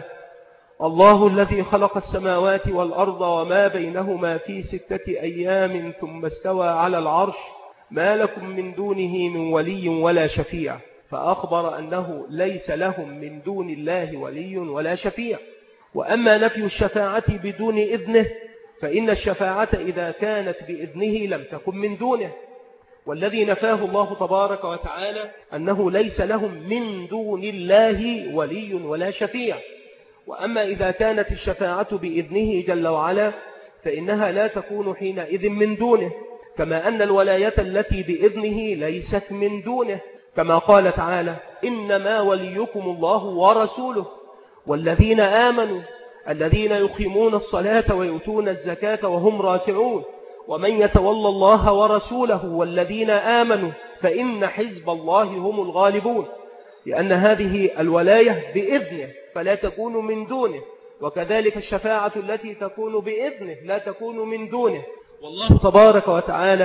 الله الذي خلق السماوات والأرض وما بينهما في ستة أيام ثم استوى على العرش ما لكم من دونه من ولي ولا شفيع، فأخبر أنه ليس لهم من دون الله ولي ولا شفيع. وأما نفي الشفاعة بدون إذنه فإن الشفاعة إذا كانت بإذنه لم تكن من دونه، والذي نفاه الله تبارك وتعالى أنه ليس لهم من دون الله ولي ولا شفيع. وأما إذا كانت الشفاعة بإذنه جل وعلا فإنها لا تكون حينئذ من دونه، كما أن الولاية التي بإذنه ليست من دونه، كما قال تعالى: إنما وليكم الله ورسوله والذين آمنوا الذين يقيمون الصلاة ويؤتون الزكاة وهم راكعون ومن يتولى الله ورسوله والذين آمنوا فإن حزب الله هم الغالبون. لأن هذه الولاية بإذنه فلا تكون من دونه، وكذلك الشفاعة التي تكون بإذنه لا تكون من دونه. والله تبارك وتعالى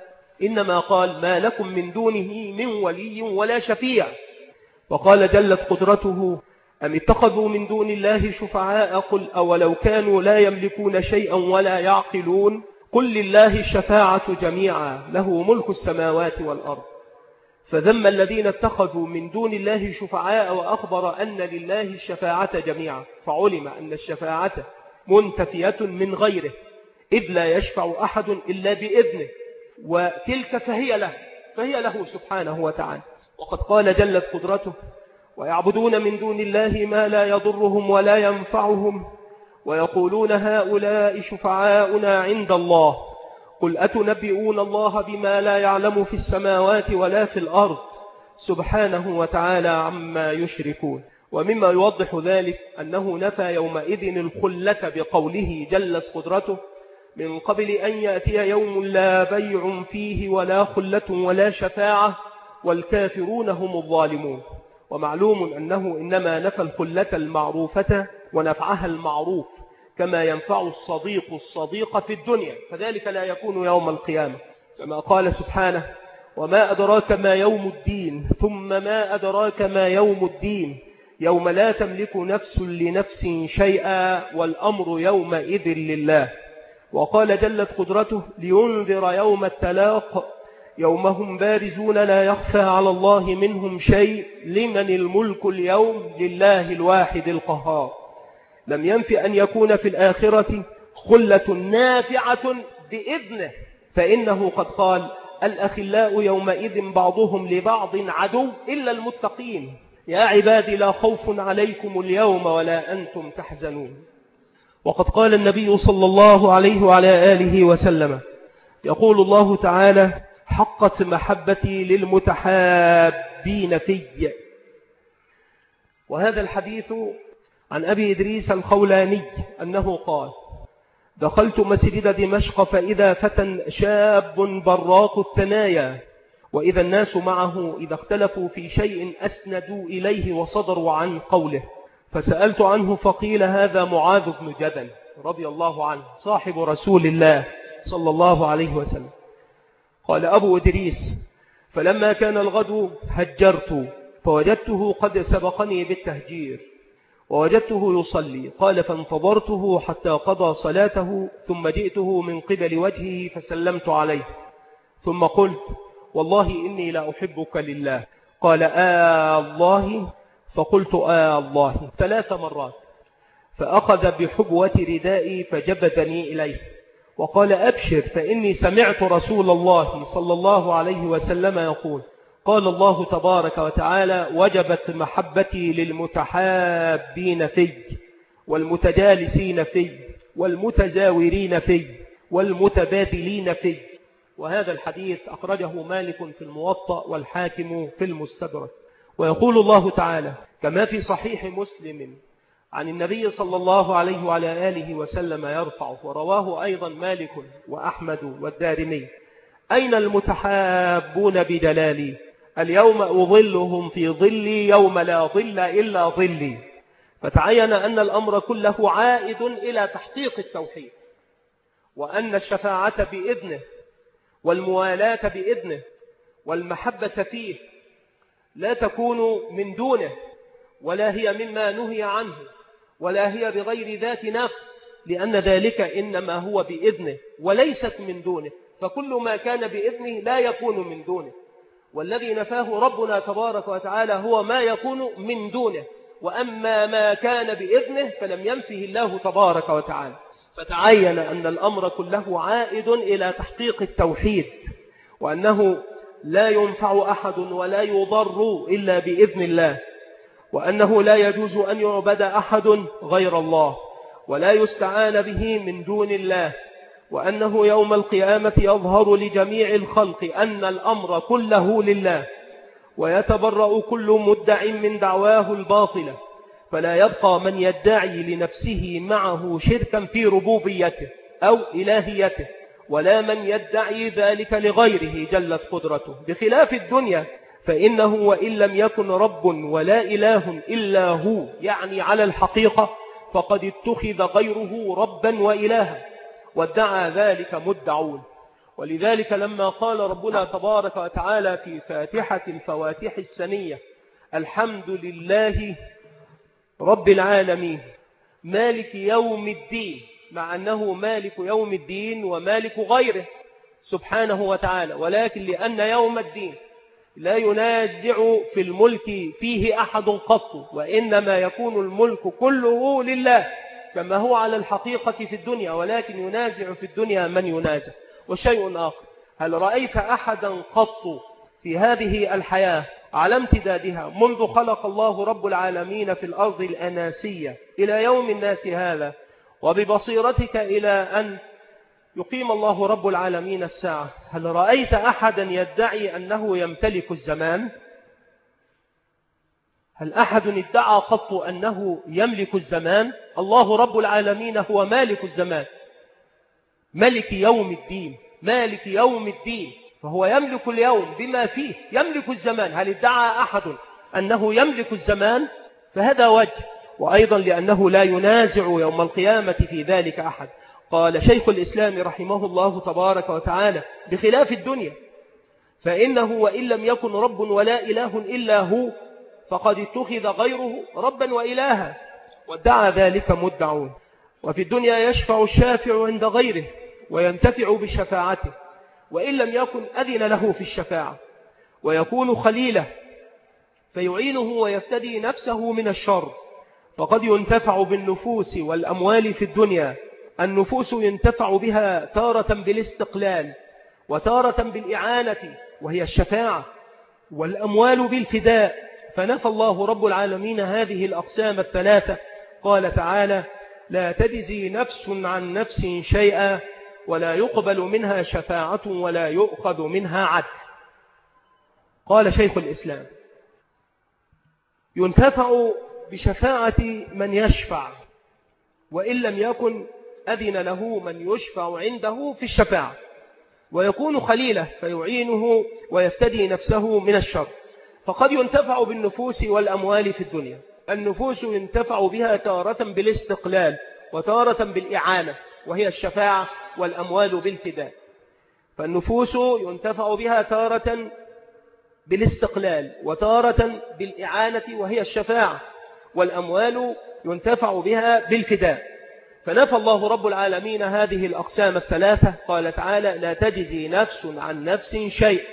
إنما قال: ما لكم من دونه من ولي ولا شفيع. وقال جلت قدرته: أم اتخذوا من دون الله شفعاء قل أولو كانوا لا يملكون شيئا ولا يعقلون قل لله الشفاعة جميعا له ملك السماوات والأرض. فذم الذين اتخذوا من دون الله شفعاء وأخبر أن لله الشفاعة جميعا، فعلم أن الشفاعة منتفية من غيره، إذ لا يشفع أحد إلا بإذنه، وتلك فهي له فهي له سبحانه وتعالى. وقد قال جلت قدرته: ويعبدون من دون الله ما لا يضرهم ولا ينفعهم ويقولون هؤلاء شفعاؤنا عند الله قل أتنبئون الله بما لا يعلم في السماوات ولا في الأرض سبحانه وتعالى عما يشركون. ومما يوضح ذلك أنه نفى يومئذ الخلة بقوله جلت قدرته من قبل أن يأتي يوم لا بيع فيه ولا خلة ولا شفاعة والكافرون هم الظالمون. ومعلوم أنه إنما نفى الخلة المعروفة ونفعها المعروف، كما ينفع الصديق الصديق في الدنيا فذلك لا يكون يوم القيامة، كما قال سبحانه وما أدراك ما يوم الدين ثم ما أدراك ما يوم الدين يوم لا تملك نفس لنفس شيئا والأمر يومئذ لله. وقال جلت قدرته لينذر يوم التلاق يوم هم بارزون لا يخفى على الله منهم شيء لمن الملك اليوم لله الواحد القهار. لم ينف أن يكون في الآخرة خلة نافعة بإذنه، فإنه قد قال الأخلاء يومئذ بعضهم لبعض عدو إلا المتقين يا عبادي لا خوف عليكم اليوم ولا أنتم تحزنون. وقد قال النبي صلى الله عليه وعلى آله وسلم يقول الله تعالى حقت محبتي للمتحابين في. وهذا الحديث عن أبي إدريس الخولاني أنه قال دخلت مسجد دمشق فإذا فتى شاب براق الثنايا وإذا الناس معه إذا اختلفوا في شيء أسندوا إليه وصدروا عن قوله، فسألت عنه فقيل هذا معاذ بن جبل رضي الله عنه صاحب رسول الله صلى الله عليه وسلم. قال أبو إدريس فلما كان الغد هجرت فوجدته قد سبقني بالتهجير ووجدته يصلي. قال فانتظرته حتى قضى صلاته ثم جئته من قبل وجهه فسلمت عليه ثم قلت والله إني لا أحبك لله. قال آه الله. فقلت آه الله ثلاث مرات، فأخذ بحبوة ردائي فجبدني إليه وقال أبشر فإني سمعت رسول الله صلى الله عليه وسلم يقول قال الله تبارك وتعالى وجبت محبتي للمتحابين في والمتجالسين في والمتزاورين في والمتبادلين في. وهذا الحديث أخرجه مالك في الموطأ والحاكم في المستدرك. ويقول الله تعالى كما في صحيح مسلم عن النبي صلى الله عليه وعلى آله وسلم يرفع ورواه أيضا مالك وأحمد والدارمي أين المتحابون بدلالي اليوم أظلهم في ظلي يوم لا ظل إلا ظلي. فتعين أن الأمر كله عائد إلى تحقيق التوحيد، وأن الشفاعة بإذنه والموالاة بإذنه والمحبة فيه لا تكون من دونه ولا هي مما نهي عنه ولا هي بغير ذات نفس، لأن ذلك إنما هو بإذنه وليست من دونه، فكل ما كان بإذنه لا يكون من دونه، والذي نفاه ربنا تبارك وتعالى هو ما يكون من دونه، وأما ما كان بإذنه فلم ينفه الله تبارك وتعالى. فتعين أن الأمر كله عائد إلى تحقيق التوحيد، وأنه لا ينفع أحد ولا يضر إلا بإذن الله، وأنه لا يجوز أن يعبد أحد غير الله ولا يستعان به من دون الله، وأنه يوم القيامة يظهر لجميع الخلق أن الأمر كله لله، ويتبرأ كل مدع من دعواه الباطلة، فلا يبقى من يدعي لنفسه معه شركا في ربوبيته أو إلهيته، ولا من يدعي ذلك لغيره جلت قدرته، بخلاف الدنيا فإنه وإن لم يكن رب ولا إله إلا هو يعني على الحقيقة فقد اتخذ غيره ربا وإلها، وادعى ذلك مدعون. ولذلك لما قال ربنا تبارك وتعالى في فاتحة الفواتح السنية الحمد لله رب العالمين مالك يوم الدين، مع أنه مالك يوم الدين ومالك غيره سبحانه وتعالى، ولكن لأن يوم الدين لا ينازع في الملك فيه أحد قط، وإنما يكون الملك كله لله كما هو على الحقيقة في الدنيا، ولكن ينازع في الدنيا من ينازع. وشيء آخر، هل رأيت أحدا قط في هذه الحياة على امتدادها منذ خلق الله رب العالمين في الأرض الأناسية إلى يوم الناس هذا، وببصيرتك إلى أن يقيم الله رب العالمين الساعة، هل رأيت أحدا يدعي أنه يمتلك الزمان؟ هل أحد ادعى قط أنه يملك الزمان؟ الله رب العالمين هو مالك الزمان، ملك يوم الدين، مالك يوم الدين، فهو يملك اليوم بما فيه، يملك الزمان. هل ادعى أحد أنه يملك الزمان؟ فهذا وجه. وأيضا لأنه لا ينازع يوم القيامة في ذلك أحد. قال شيخ الإسلام رحمه الله تبارك وتعالى: بخلاف الدنيا فإنه وإن لم يكن رب ولا إله إلا هو فقد اتخذ غيره ربا وإلها، وادعى ذلك مدعون. وفي الدنيا يشفع الشافع عند غيره وينتفع بشفاعته، وإن لم يكن أذن له في الشفاعة، ويكون خليله فيعينه ويفتدي نفسه من الشر. فقد ينتفع بالنفوس والأموال في الدنيا. النفوس ينتفع بها تارة بالاستقلال، وتارة بالإعانة وهي الشفاعة، والأموال بالفداء. فنفى الله رب العالمين هذه الأقسام الثلاثة. قال تعالى: لا تجزي نفس عن نفس شيئا ولا يقبل منها شفاعة ولا يؤخذ منها عدل. قال شيخ الإسلام: ينتفع بشفاعة من يشفع وإن لم يكن أذن له من يشفع عنده في الشفاعة، ويكون خليله فيعينه ويفتدي نفسه من الشر. فقد ينتفع بالنفوس والأموال في الدنيا. النفوس ينتفع بها تارة بالاستقلال وتارة بالإعانة وهي الشفاعة، والأموال بالفداء. فالنفوس ينتفع بها تارة بالاستقلال وتارة بالإعانة وهي الشفاعة، والأموال ينتفع بها بالفداء. فنفى الله رب العالمين هذه الأقسام الثلاثة. قال تعالى: لا تجزي نفس عن نفس شيء،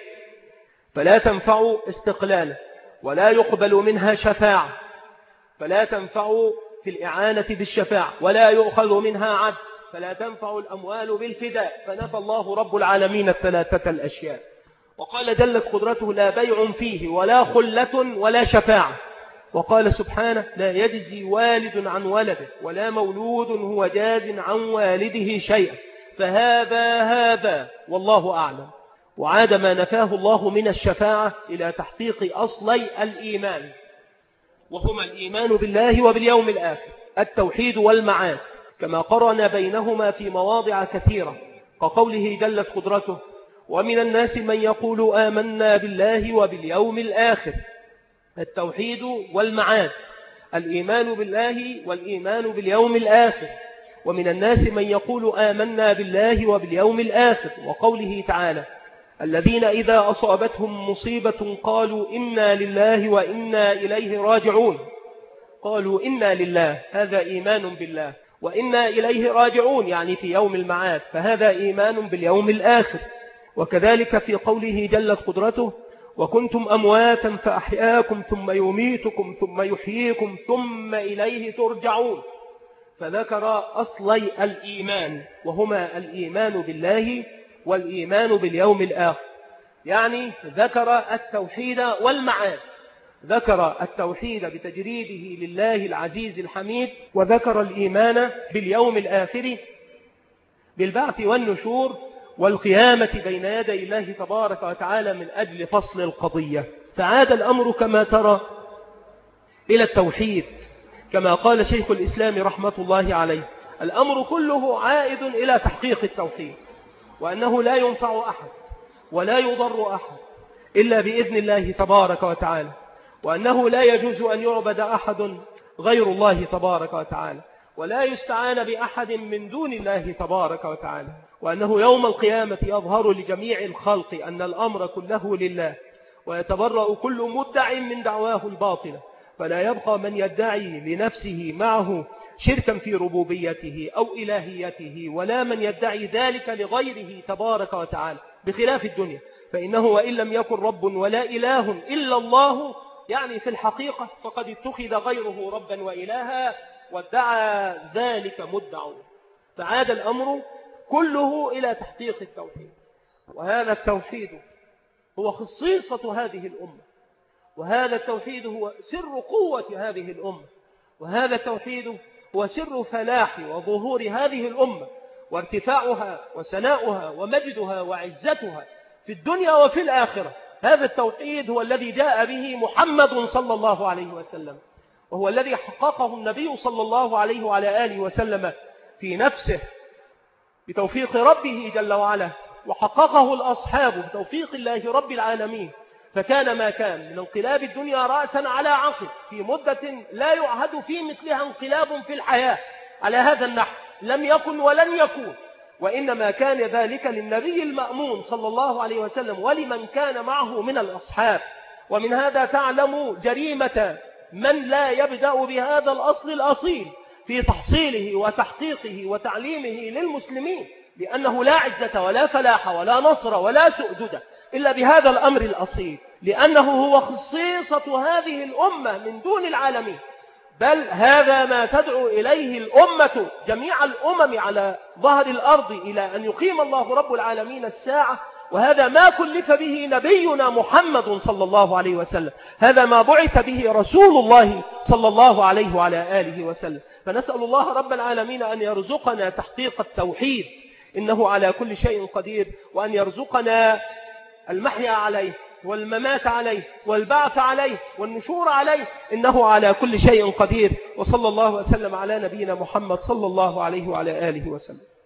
فلا تنفع استقلالا ولا يقبل منها شفاعة، فلا تنفع في الإعانة بالشفاعة، ولا يؤخذ منها عدل، فلا تنفع الأموال بالفداء. فنفى الله رب العالمين الثلاثة الأشياء. وقال جلت قدرته: لا بيع فيه ولا خلة ولا شفاعة. وقال سبحانه: لا يجزي والد عن ولده ولا مولود هو جاز عن والده شيئا، فهذا هذا والله أعلم. وعاد ما نفاه الله من الشفاعة إلى تحقيق أصلي الإيمان، وهما الإيمان بالله وباليوم الآخر، التوحيد والمعاد، كما قرن بينهما في مواضع كثيرة، كقوله جلت قدرته: ومن الناس من يقول آمنا بالله وباليوم الآخر. التوحيد والمعاد، الإيمان بالله والإيمان باليوم الآخر. ومن الناس من يقول آمنا بالله وباليوم الآخر. وقوله تعالى: الذين إذا أصابتهم مصيبة قالوا إنا لله وإنا إليه راجعون. قالوا إنا لله، هذا إيمان بالله، وإنا إليه راجعون يعني في يوم المعاد، فهذا إيمان باليوم الآخر. وكذلك في قوله جلت قدرته: وكنتم أمواتا فأحياكم ثم يميتكم ثم يحييكم ثم إليه ترجعون. فذكر أصلي الإيمان، وهما الإيمان بالله والإيمان باليوم الآخر. يعني ذكر التوحيد والمعاد، ذكر التوحيد بتجريده لله العزيز الحميد، وذكر الإيمان باليوم الآخر بالبعث والنشور والقيامة بين يدي الله تبارك وتعالى من أجل فصل القضية. فعاد الأمر كما ترى إلى التوحيد، كما قال شيخ الإسلام رحمة الله عليه: الأمر كله عائد إلى تحقيق التوحيد، وأنه لا ينفع أحد ولا يضر أحد إلا بإذن الله تبارك وتعالى، وأنه لا يجوز أن يعبد أحد غير الله تبارك وتعالى، ولا يستعان بأحد من دون الله تبارك وتعالى، وأنه يوم القيامة يظهر لجميع الخلق أن الأمر كله لله، ويتبرأ كل مدع من دعواه الباطلة، فلا يبقى من يدعي لنفسه معه شركا في ربوبيته أو إلهيته، ولا من يدعي ذلك لغيره تبارك وتعالى، بخلاف الدنيا، فإنه وإن لم يكن رب ولا إله إلا الله، يعني في الحقيقة فقد اتخذ غيره ربا وإلها، وادعى ذلك مدع. فعاد الأمر كله إلى تحقيق التوحيد، وهذا التوحيد هو خصيصة هذه الأمة، وهذا التوحيد هو سر قوة هذه الأمة، وهذا التوحيد هو سر فلاح وظهور هذه الأمة وارتفاعها وسناؤها ومجدها وعزتها في الدنيا وفي الآخرة. هذا التوحيد هو الذي جاء به محمد صلى الله عليه وسلم، وهو الذي حققه النبي صلى الله عليه وعلى آله وسلم في نفسه بتوفيق ربه جل وعلا، وحققه الأصحاب بتوفيق الله رب العالمين. فكان ما كان من انقلاب الدنيا رأسا على عقب في مدة لا يعهد في مثلها انقلاب في الحياة على هذا النحو، لم يكن ولن يكون، وإنما كان ذلك للنبي المأمون صلى الله عليه وسلم ولمن كان معه من الأصحاب. ومن هذا تعلم جريمة من لا يبدأ بهذا الأصل الأصيل في تحصيله وتحقيقه وتعليمه للمسلمين، لأنه لا عزة ولا فلاح ولا نصر ولا سؤدد إلا بهذا الأمر الأصيل، لأنه هو خصيصة هذه الأمة من دون العالمين، بل هذا ما تدعو إليه الأمة جميع الأمم على ظهر الأرض إلى أن يقيم الله رب العالمين الساعة. وهذا ما كلف به نبينا محمد صلى الله عليه وسلم، هذا ما بعث به رسول الله صلى الله عليه وعلى آله وسلم. فنسأل الله رب العالمين أن يرزقنا تحقيق التوحيد، إنه على كل شيء قدير، وأن يرزقنا المحيا عليه والممات عليه والبعث عليه والنشور عليه، إنه على كل شيء قدير. وصلى الله وسلم على نبينا محمد صلى الله عليه وعلى آله وسلم.